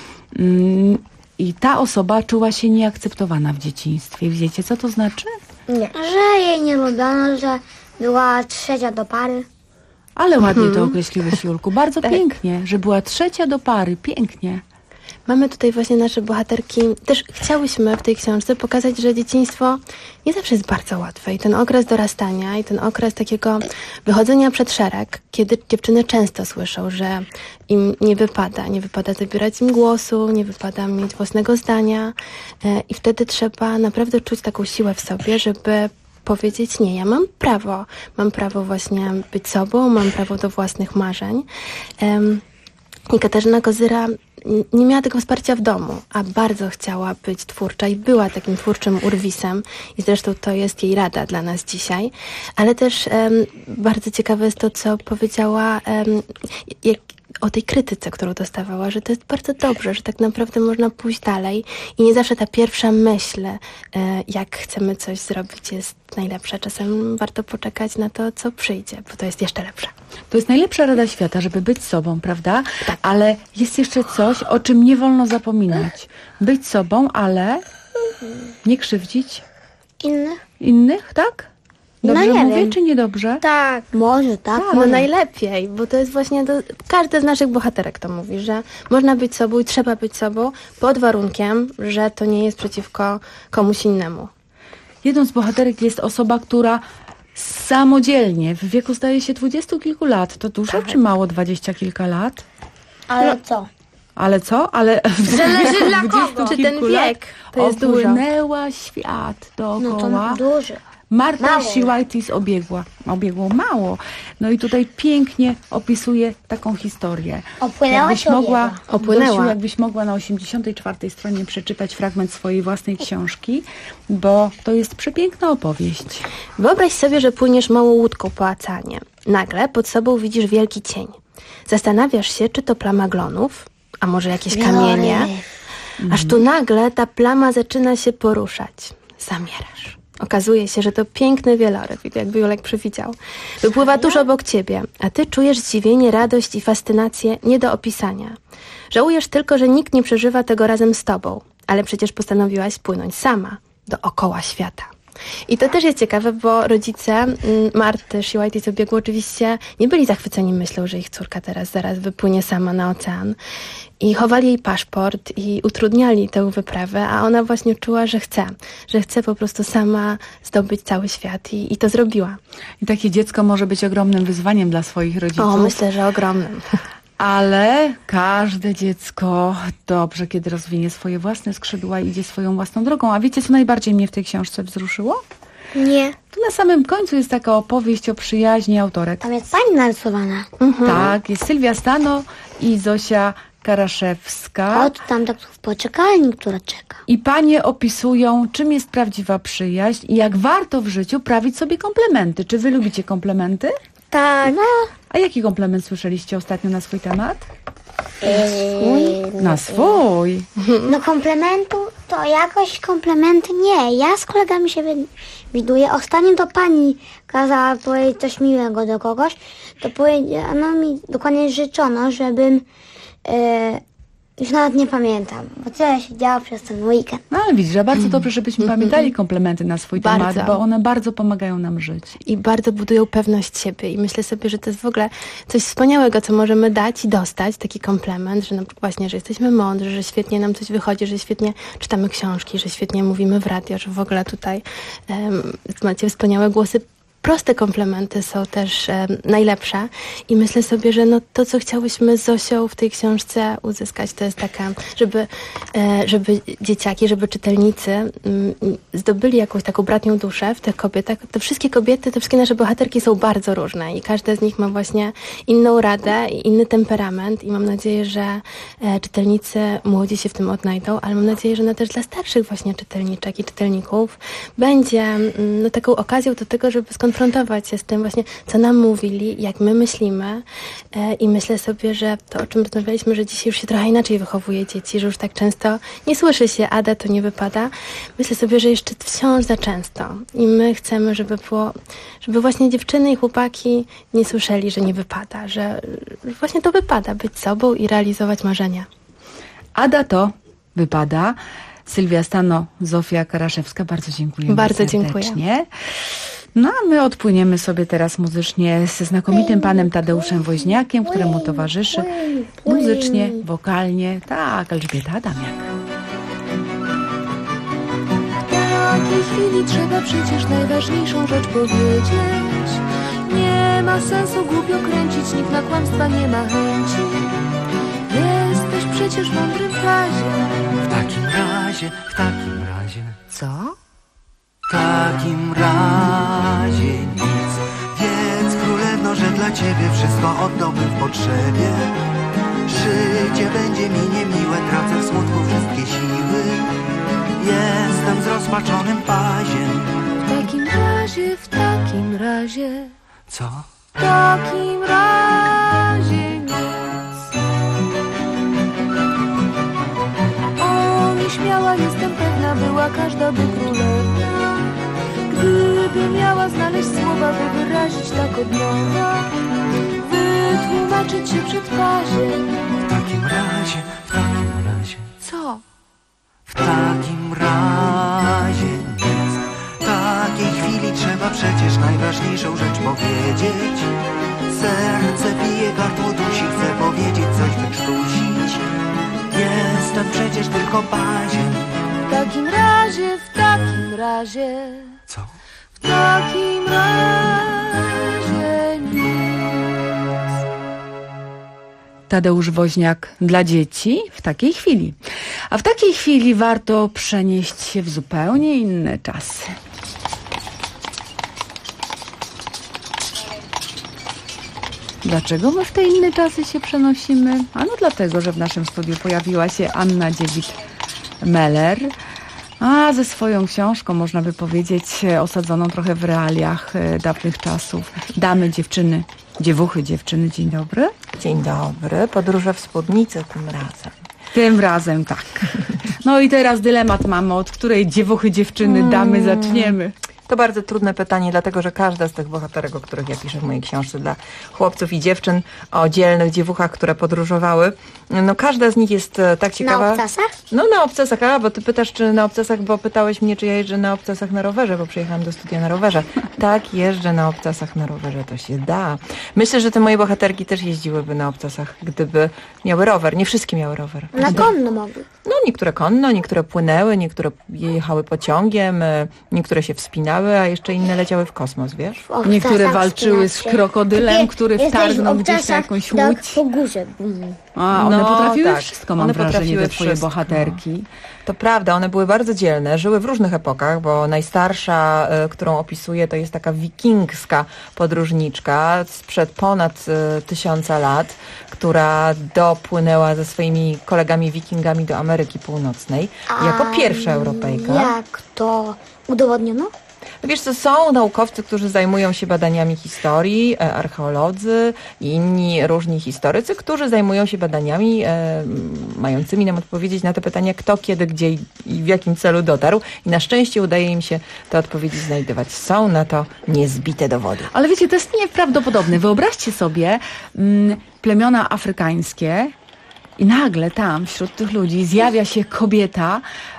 I ta osoba czuła się nieakceptowana w dzieciństwie. Wiecie, co to znaczy? Nie. Że jej nie lubiono, że była trzecia do pary. Ale ładnie to określiłeś, Julku. Bardzo pięknie, że była trzecia do pary. Pięknie. Mamy tutaj właśnie nasze bohaterki. Też chciałyśmy w tej książce pokazać, że dzieciństwo nie zawsze jest bardzo łatwe. I ten okres dorastania i ten okres takiego wychodzenia przed szereg, kiedy dziewczyny często słyszą, że im nie wypada zabierać im głosu, nie wypada mieć własnego zdania. I wtedy trzeba naprawdę czuć taką siłę w sobie, żeby powiedzieć nie, ja mam prawo właśnie być sobą, mam prawo do własnych marzeń. I Katarzyna Kozyra nie miała tego wsparcia w domu, a bardzo chciała być twórcza i była takim twórczym urwisem i zresztą to jest jej rada dla nas dzisiaj. Ale też bardzo ciekawe jest to, co powiedziała o tej krytyce, którą dostawała, że to jest bardzo dobrze, że tak naprawdę można pójść dalej i nie zawsze ta pierwsza myśl, jak chcemy coś zrobić, jest najlepsza. Czasem warto poczekać na to, co przyjdzie, bo to jest jeszcze lepsze. To jest najlepsza rada świata, żeby być sobą, prawda? Tak. Ale jest jeszcze coś, o czym nie wolno zapominać. Być sobą, ale nie krzywdzić innych, tak? Dobrze mówię, czy niedobrze? Tak. Może tak. No najlepiej, bo to jest właśnie, każdy z naszych bohaterek to mówi, że można być sobą i trzeba być sobą pod warunkiem, że to nie jest przeciwko komuś innemu. Jedną z bohaterek jest osoba, która samodzielnie, w wieku zdaje się 20 kilku lat, to dużo czy mało 20 kilka lat? Ale co? Ale co? Ale zależy dla kogo. Czy ten wiek to jest dużo? Opłynęła świat dookoła. No to duży. Marta Siłajtis obiegło mało. No i tutaj pięknie opisuje taką historię. Jakbyś mogła na 84 stronie przeczytać fragment swojej własnej książki, bo to jest przepiękna opowieść. Wyobraź sobie, że płyniesz małą łódką po oceanie. Nagle pod sobą widzisz wielki cień. Zastanawiasz się, czy to plama glonów, a może jakieś kamienie. Aż tu nagle ta plama zaczyna się poruszać. Zamierasz. Okazuje się, że to piękny wieloryb, jakby Julek przewidział. Wypływa tuż obok ciebie, a ty czujesz zdziwienie, radość i fascynację nie do opisania. Żałujesz tylko, że nikt nie przeżywa tego razem z tobą, ale przecież postanowiłaś płynąć sama dookoła świata. I to też jest ciekawe, bo rodzice Marty Siłajtis obiegło oczywiście nie byli zachwyceni myślą, że ich córka zaraz wypłynie sama na ocean. I chowali jej paszport i utrudniali tę wyprawę, a ona właśnie czuła, że chce po prostu sama zdobyć cały świat i to zrobiła. I takie dziecko może być ogromnym wyzwaniem dla swoich rodziców. O, myślę, że ogromnym. Ale każde dziecko dobrze, kiedy rozwinie swoje własne skrzydła i idzie swoją własną drogą. A wiecie, co najbardziej mnie w tej książce wzruszyło? Nie. Tu na samym końcu jest taka opowieść o przyjaźni autorek. Tam jest fajnie narysowana. Tak, jest Sylwia Stano i Zosia Karaszewska. O, tu tam tak w poczekalni, która czeka. I panie opisują, czym jest prawdziwa przyjaźń i jak warto w życiu prawić sobie komplementy. Czy wy lubicie komplementy? Tak. A jaki komplement słyszeliście ostatnio na swój temat? Na swój? No komplementu to jakoś komplementy nie. Ja z kolegami się widuję. Ostatnio to pani kazała powiedzieć coś miłego do kogoś. To powiedziano mi, dokładnie życzono, żebym... już nawet nie pamiętam, bo co się działo przez ten weekend. No ale widzisz, że bardzo dobrze, żebyśmy pamiętali komplementy na swój temat, bo one bardzo pomagają nam żyć. I bardzo budują pewność siebie i myślę sobie, że to jest w ogóle coś wspaniałego, co możemy dać i dostać, taki komplement, że właśnie, że jesteśmy mądrzy, że świetnie nam coś wychodzi, że świetnie czytamy książki, że świetnie mówimy w radio, że w ogóle tutaj macie wspaniałe głosy. Proste komplementy są też najlepsze i myślę sobie, że to, co chciałyśmy z Zosią w tej książce uzyskać, to jest taka, żeby dzieciaki, żeby czytelnicy zdobyli jakąś taką bratnią duszę w tych kobietach. Te wszystkie kobiety, te wszystkie nasze bohaterki są bardzo różne i każda z nich ma właśnie inną radę i inny temperament i mam nadzieję, że czytelnicy młodzi się w tym odnajdą, ale mam nadzieję, że też dla starszych właśnie czytelniczek i czytelników będzie taką okazją do tego, żeby skonfrontować się z tym właśnie, co nam mówili, jak my myślimy i myślę sobie, że to, o czym rozmawialiśmy, że dzisiaj już się trochę inaczej wychowuje dzieci, że już tak często nie słyszy się Ada, to nie wypada. Myślę sobie, że jeszcze wciąż za często i my chcemy, żeby właśnie dziewczyny i chłopaki nie słyszeli, że nie wypada, że właśnie to wypada, być sobą i realizować marzenia. Ada to wypada. Sylwia Stano, Zofia Karaszewska, bardzo dziękuję. Bardzo dziękuję. No a my odpłyniemy sobie teraz muzycznie ze znakomitym panem Tadeuszem Woźniakiem, któremu towarzyszy muzycznie, wokalnie, tak, Elżbieta Adamiak. W takiej chwili trzeba przecież najważniejszą rzecz powiedzieć. Nie ma sensu głupio kręcić, nikt na kłamstwa nie ma chęci. Jesteś przecież mądrym w razie. W takim razie. Co? W takim razie nic. Wiedz, królewno, że dla ciebie wszystko oddałbym w potrzebie. Życie będzie mi niemiłe, tracę w smutku wszystkie siły. Jestem zrozpaczonym paziem. W takim razie. Co? W takim razie nic. O, nieśmiała jestem pewna, była każda by królewna. Gdyby miała znaleźć słowa, by wyrazić tak od nowa, wytłumaczyć się przed paziem. W takim razie. Co? W takim razie nic. W takiej chwili trzeba przecież najważniejszą rzecz powiedzieć. Serce bije, gardło dusi, chcę powiedzieć, coś wykrztusić. Jestem przecież tylko paziem. W takim razie. Co? W takim razie nic. Tadeusz Woźniak dla dzieci w takiej chwili. A w takiej chwili warto przenieść się w zupełnie inne czasy. Dlaczego my w te inne czasy się przenosimy? Ano dlatego, że w naszym studiu pojawiła się Anna Dziewicz-Meller, a ze swoją książką, można by powiedzieć, osadzoną trochę w realiach dawnych czasów. Damy, dziewczyny, dziewuchy, dziewczyny. Dzień dobry. Dzień dobry. Podróże w spódnicy tym razem. Tym razem tak. No i teraz dylemat mamy, od której dziewuchy, dziewczyny, damy zaczniemy. To bardzo trudne pytanie, dlatego że każda z tych bohaterek, o których ja piszę w mojej książce dla chłopców i dziewczyn, o dzielnych dziewuchach, które podróżowały, no każda z nich jest tak ciekawa. Na obcasach? No na obcasach, bo ty pytasz, czy na obcasach, bo pytałeś mnie, czy ja jeżdżę na obcasach na rowerze, bo przyjechałam do studia na rowerze. Tak, jeżdżę na obcasach na rowerze, to się da. Myślę, że te moje bohaterki też jeździłyby na obcasach, gdyby miały rower. Nie wszystkie miały rower. Na konno mogły. No niektóre konno, niektóre płynęły, niektóre jechały pociągiem, niektóre się wspinały, a jeszcze inne leciały w kosmos, wiesz? Niektóre walczyły z krokodylem, który wtargnął gdzieś na jakąś łódź. Po górze. A one potrafiły tak. wszystko, mam wrażenie, te twoje bohaterki. To prawda, one były bardzo dzielne, żyły w różnych epokach, bo najstarsza, którą opisuję, to jest taka wikingska podróżniczka sprzed ponad 1000 lat, która dopłynęła ze swoimi kolegami wikingami do Ameryki Północnej jako pierwsza Europejka. Jak to udowodniono? Wiesz co, są naukowcy, którzy zajmują się badaniami historii, archeolodzy i inni różni historycy, którzy zajmują się badaniami mającymi nam odpowiedzieć na te pytania, kto, kiedy, gdzie i w jakim celu dotarł. I na szczęście udaje im się te odpowiedzi znajdywać. Są na to niezbite dowody. Ale wiecie, to jest nieprawdopodobne. Wyobraźcie sobie plemiona afrykańskie i nagle tam wśród tych ludzi zjawia się kobieta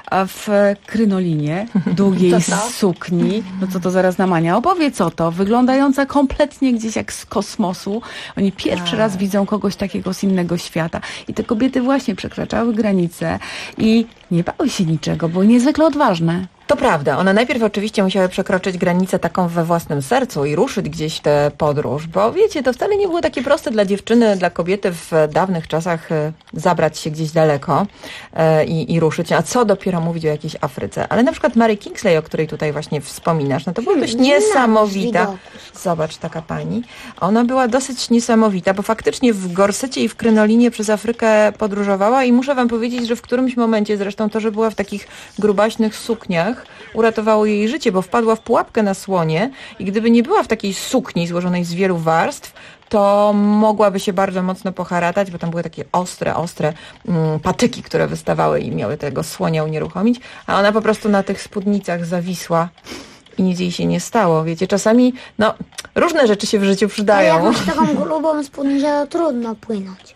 w krynolinie, długiej sukni. No co to zaraz namania? Opowie co to? Wyglądająca kompletnie gdzieś jak z kosmosu. Oni pierwszy raz widzą kogoś takiego z innego świata. I te kobiety właśnie przekraczały granice i nie bały się niczego, były niezwykle odważne. To prawda. One najpierw oczywiście musiały przekroczyć granicę taką we własnym sercu i ruszyć gdzieś tę podróż, bo wiecie, to wcale nie było takie proste dla dziewczyny, dla kobiety w dawnych czasach zabrać się gdzieś daleko i ruszyć, a co dopiero mówić o jakiejś Afryce. Ale na przykład Mary Kingsley, o której tutaj właśnie wspominasz, no to była dość niesamowita. Zobacz, taka pani. Ona była dosyć niesamowita, bo faktycznie w gorsecie i w krynolinie przez Afrykę podróżowała i muszę wam powiedzieć, że w którymś momencie, zresztą to, że była w takich grubaśnych sukniach, uratowało jej życie, bo wpadła w pułapkę na słonie i gdyby nie była w takiej sukni złożonej z wielu warstw, to mogłaby się bardzo mocno poharatać, bo tam były takie ostre patyki, które wystawały i miały tego słonia unieruchomić, a ona po prostu na tych spódnicach zawisła i nic jej się nie stało. Wiecie, czasami różne rzeczy się w życiu przydają. Ale jak masz taką grubą spódnicę, to trudno płynąć.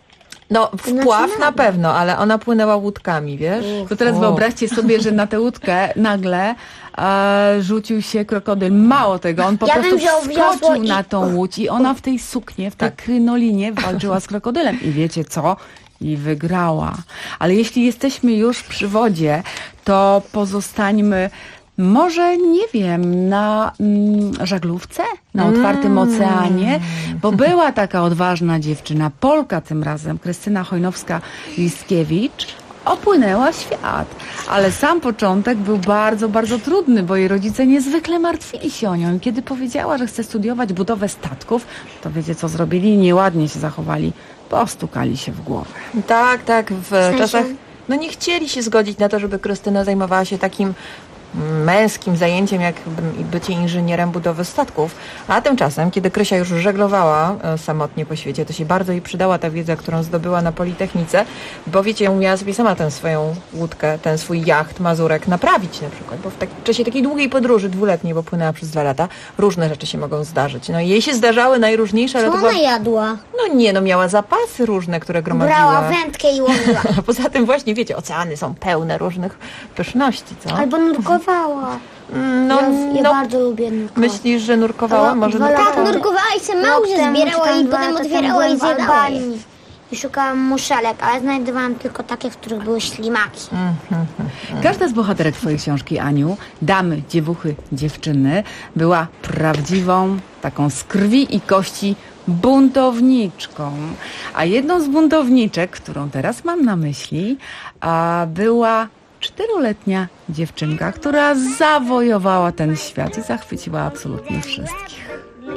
No, wpław na pewno, ale ona płynęła łódkami, wiesz? To teraz wyobraźcie sobie, że na tę łódkę nagle rzucił się krokodyl. Mało tego, on po prostu wskoczył na tą łódź i ona w tej suknie, w tej krynolinie walczyła z krokodylem. I wiecie co? I wygrała. Ale jeśli jesteśmy już przy wodzie, to pozostańmy może, nie wiem, na żaglówce, na otwartym oceanie, bo była taka odważna dziewczyna, Polka tym razem, Krystyna Chojnowska-Liskiewicz, opłynęła świat. Ale sam początek był bardzo, bardzo trudny, bo jej rodzice niezwykle martwili się o nią. I kiedy powiedziała, że chce studiować budowę statków, to wiecie co zrobili? Nieładnie się zachowali. Postukali się w głowę. Tak, w czasach... No nie chcieli się zgodzić na to, żeby Krystyna zajmowała się takim męskim zajęciem, jak bycie inżynierem budowy statków. A tymczasem, kiedy Krysia już żeglowała samotnie po świecie, to się bardzo jej przydała ta wiedza, którą zdobyła na Politechnice, bo wiecie, umiała sobie sama tę swoją łódkę, ten swój jacht, mazurek naprawić na przykład, bo w czasie takiej długiej podróży, 2-letniej, bo płynęła przez 2 lata, różne rzeczy się mogą zdarzyć. No i jej się zdarzały najróżniejsze, ale co ona jadła? No nie, no miała zapasy różne, które gromadziła. Brała wędkę i łowiła. A poza tym właśnie, wiecie, oceany są pełne różnych pyszności, co? Albo nurkowała. Ja bardzo lubię nurkować. Myślisz, że nurkowała? Może tak, nurkowała i się małże zbierała i potem otwierała i zjadała. I szukałam muszelek, ale znajdowałam tylko takie, w których były ślimaki. Każda z bohaterek twojej książki, Aniu, damy, dziewuchy, dziewczyny, była prawdziwą, taką z krwi i kości buntowniczką. A jedną z buntowniczek, którą teraz mam na myśli, była 4-letnia dziewczynka, która zawojowała ten świat i zachwyciła absolutnie wszystkich.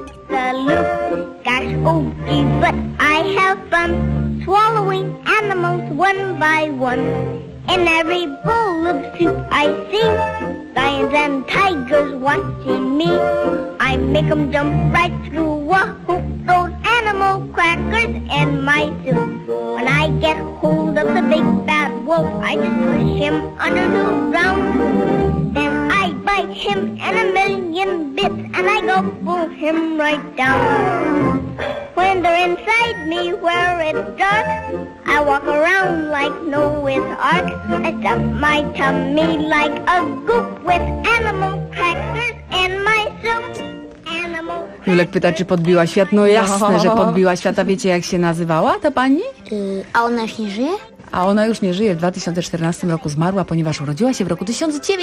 But I have fun swallowing animals one by one. In every bowl of soup I see lions and tigers watching me. I make them jump right through a hoop, those animal crackers in my soup. When I get hold of the big bad wolf, I just push him under the ground. Then I bite him in a million bits and I go pull him right down. When they're inside me where it's dark, I walk around like Noah's Ark. I stuff my tummy like a goop with animal crackers in my soup. Julek pyta, czy podbiła świat. No jasne, że podbiła świat. A wiecie, jak się nazywała ta pani? A ona już nie żyje? A ona już nie żyje. W 2014 roku zmarła, ponieważ urodziła się w roku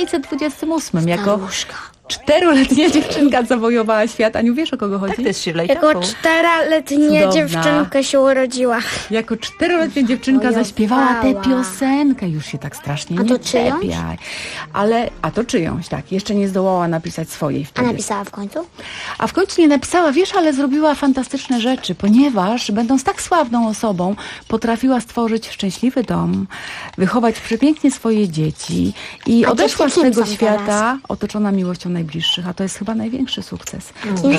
1928 jako 4-letnia dziewczynka zawojowała świat. Aniu, wiesz, o kogo chodzi? Tak, to jest Shirley Jako 4-letnia dziewczynka się urodziła. Jako 4-letnia dziewczynka zaśpiewała tę piosenkę. Już się tak strasznie nie czepiaj. Ale, a to czyjąś, tak. Jeszcze nie zdołała napisać swojej wtedy. A napisała w końcu? A w końcu nie napisała, wiesz, ale zrobiła fantastyczne rzeczy, ponieważ będąc tak sławną osobą, potrafiła stworzyć szczęśliwy dom, wychować przepięknie swoje dzieci i odeszła z tego świata otoczona miłością najbliższych, a to jest chyba największy sukces.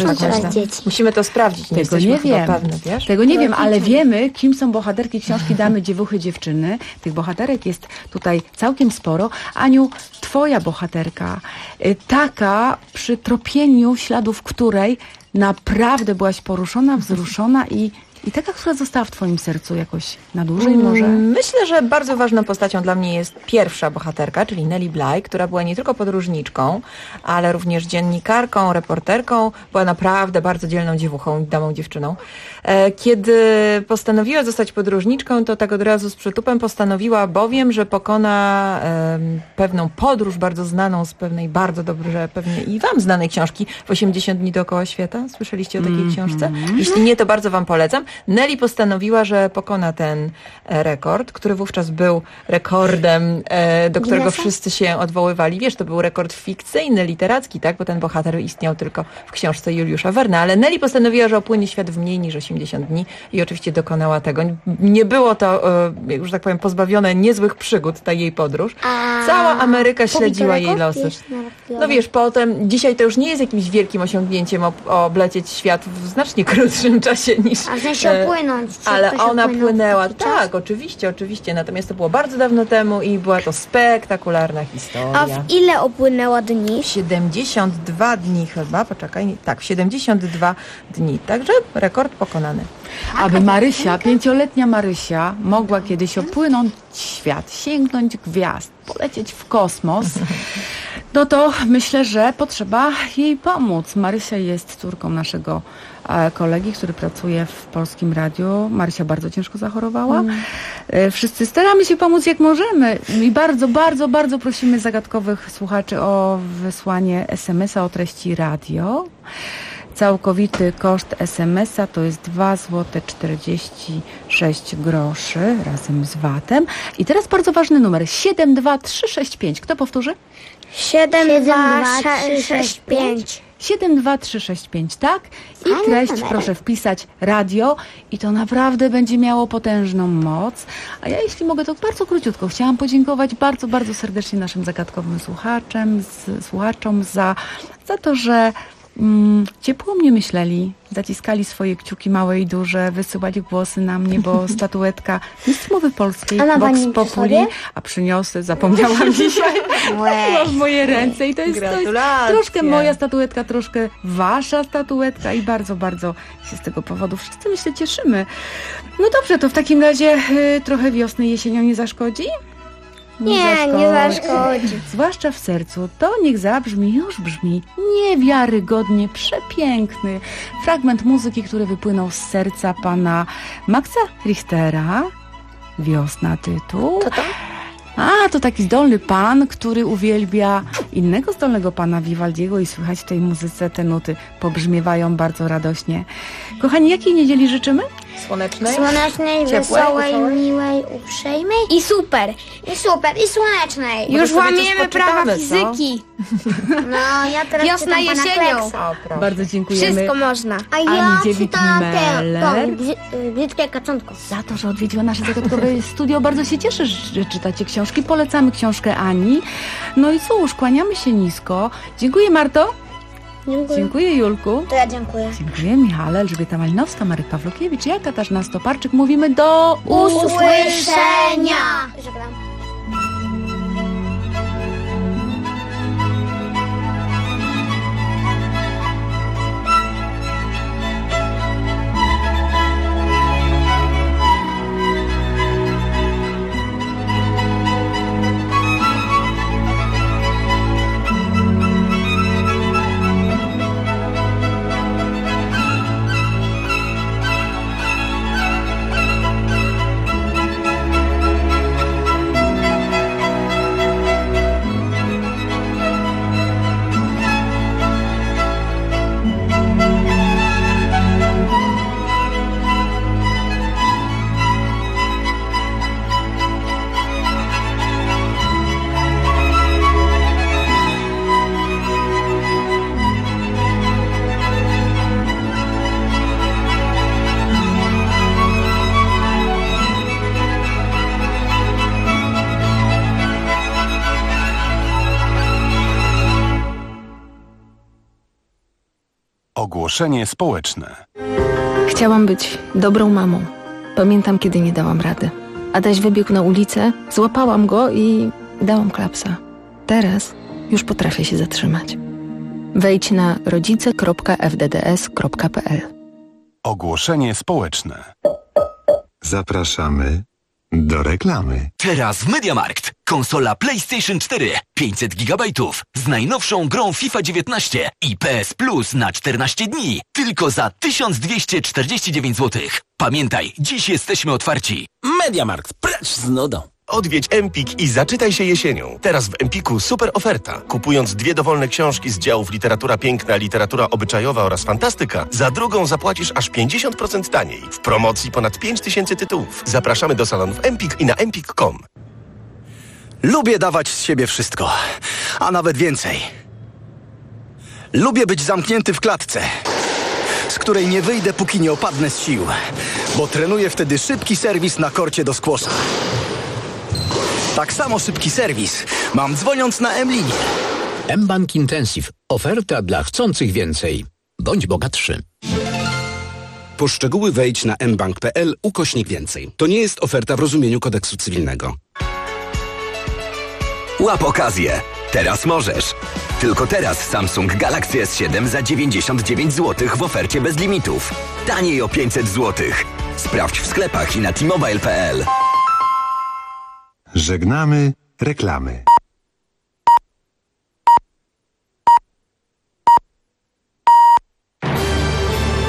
Musimy to sprawdzić. Tego nie wiem. Pewne, wiesz? Tego nie wiem, ale wiemy, kim są bohaterki książki Damy, dziewuchy, dziewczyny. Tych bohaterek jest tutaj całkiem sporo. Aniu, twoja bohaterka, taka przy tropieniu śladów której naprawdę byłaś poruszona, wzruszona i taka, która została w twoim sercu jakoś na dłużej może? Myślę, że bardzo ważną postacią dla mnie jest pierwsza bohaterka, czyli Nellie Bly, która była nie tylko podróżniczką, ale również dziennikarką, reporterką. Była naprawdę bardzo dzielną dziewuchą, damą dziewczyną. Kiedy postanowiła zostać podróżniczką, to tak od razu z przytupem postanowiła bowiem, że pokona pewną podróż bardzo znaną z pewnej bardzo dobrze pewnie i wam znanej książki w 80 dni dookoła świata. Słyszeliście o takiej książce? Jeśli nie, to bardzo wam polecam. Nellie postanowiła, że pokona ten rekord, który wówczas był rekordem, do którego wszyscy się odwoływali. Wiesz, to był rekord fikcyjny, literacki, tak? Bo ten bohater istniał tylko w książce Juliusza Werna. Ale Nellie postanowiła, że opłynie świat w mniej niż 80 dni i oczywiście dokonała tego. Nie było to, już tak powiem, pozbawione niezłych przygód, ta jej podróż. Cała Ameryka śledziła jej losy. No wiesz, potem, dzisiaj to już nie jest jakimś wielkim osiągnięciem oblecieć świat w znacznie krótszym czasie niż Kiedyś opłynąć. Ale ona płynęła, tak, oczywiście. Natomiast to było bardzo dawno temu i była to spektakularna historia. A w ile opłynęła dni? 72 dni chyba, poczekaj, tak, 72 dni, także rekord pokonany. Aby Marysia, 5-letnia Marysia, mogła kiedyś opłynąć świat, sięgnąć gwiazd, polecieć w kosmos, no to myślę, że potrzeba jej pomóc. Marysia jest córką naszego kolegi, który pracuje w Polskim Radiu. Marysia bardzo ciężko zachorowała. Wszyscy staramy się pomóc jak możemy i bardzo prosimy zagadkowych słuchaczy o wysłanie SMS-a o treści radio. Całkowity koszt SMS-a to jest 2,46 zł razem z VAT-em. I teraz bardzo ważny numer 72365. Kto powtórzy? 72365. 72365, tak? I treść proszę wpisać radio i to naprawdę będzie miało potężną moc. A ja, jeśli mogę, to bardzo króciutko chciałam podziękować bardzo serdecznie naszym zagadkowym słuchaczom za to, że ciepło mnie myśleli, zaciskali swoje kciuki małe i duże, wysyłali głosy na mnie, bo statuetka Mistrz Mowy Polskiej, Vox Populi, a przyniosę, zapomniałam dzisiaj, w moje ręce i to jest troszkę moja statuetka, troszkę wasza statuetka i bardzo się z tego powodu wszyscy, myślę, cieszymy. No dobrze, to w takim razie trochę wiosny jesienią nie zaszkodzi? Nie zaszkodzi. Zwłaszcza w sercu. To niech zabrzmi, już brzmi niewiarygodnie przepiękny fragment muzyki, który wypłynął z serca pana Maxa Richtera. Wiosna tytuł. Co to? To taki zdolny pan, który uwielbia innego zdolnego pana Vivaldiego i słychać w tej muzyce te nuty pobrzmiewają bardzo radośnie. Kochani, jakiej niedzieli życzymy? Słonecznej, wesołej, miłej, uprzejmej. I super, i słonecznej. Już łamiemy prawa fizyki. No, ja teraz Wiosna jesienią. Bardzo dziękujemy. Wszystko można. A ja czytam Meller. brzydkie kaczątko. Za to, że odwiedziła nasze zagadkowe studio. Bardzo się cieszę, że czytacie książki. Polecamy książkę Ani. No i cóż, kłaniamy się nisko. Dziękuję, Marto. Dziękuję, Julku. To ja dziękuję. Dziękuję, Michale, Elżbieta Malinowska, Marek Pawlukiewicz, ja, Katarzyna Stoparczyk. Mówimy do usłyszenia. Żegnam. Ogłoszenie społeczne. Chciałam być dobrą mamą. Pamiętam, kiedy nie dałam rady. Adaś wybiegł na ulicę, złapałam go i dałam klapsa. Teraz już potrafię się zatrzymać. Wejdź na rodzice.fdds.pl. Ogłoszenie społeczne. Zapraszamy do reklamy. Teraz w MediaMarkt. Konsola PlayStation 4 500 GB z najnowszą grą FIFA 19 i PS Plus na 14 dni. Tylko za 1249 zł. Pamiętaj, dziś jesteśmy otwarci. MediaMarkt, precz z nudą. Odwiedź Empik i zaczytaj się jesienią. Teraz w Empiku super oferta. Kupując 2 dowolne książki z działów literatura piękna, literatura obyczajowa oraz fantastyka, za drugą zapłacisz aż 50% taniej. W promocji ponad 5000 tytułów. Zapraszamy do salonów Empik i na empik.com. Lubię dawać z siebie wszystko, a nawet więcej. Lubię być zamknięty w klatce, z której nie wyjdę, póki nie opadnę z sił, bo trenuję wtedy szybki serwis na korcie do squasha. Tak samo szybki serwis mam dzwoniąc na M-linię. mBank Intensive. Oferta dla chcących więcej. Bądź bogatszy. Po szczegóły wejdź na mbank.pl/więcej. To nie jest oferta w rozumieniu kodeksu cywilnego. Łap okazję. Teraz możesz. Tylko teraz Samsung Galaxy S7 za 99 zł w ofercie bez limitów. Taniej o 500 zł. Sprawdź w sklepach i na t-mobile.pl. Żegnamy reklamy.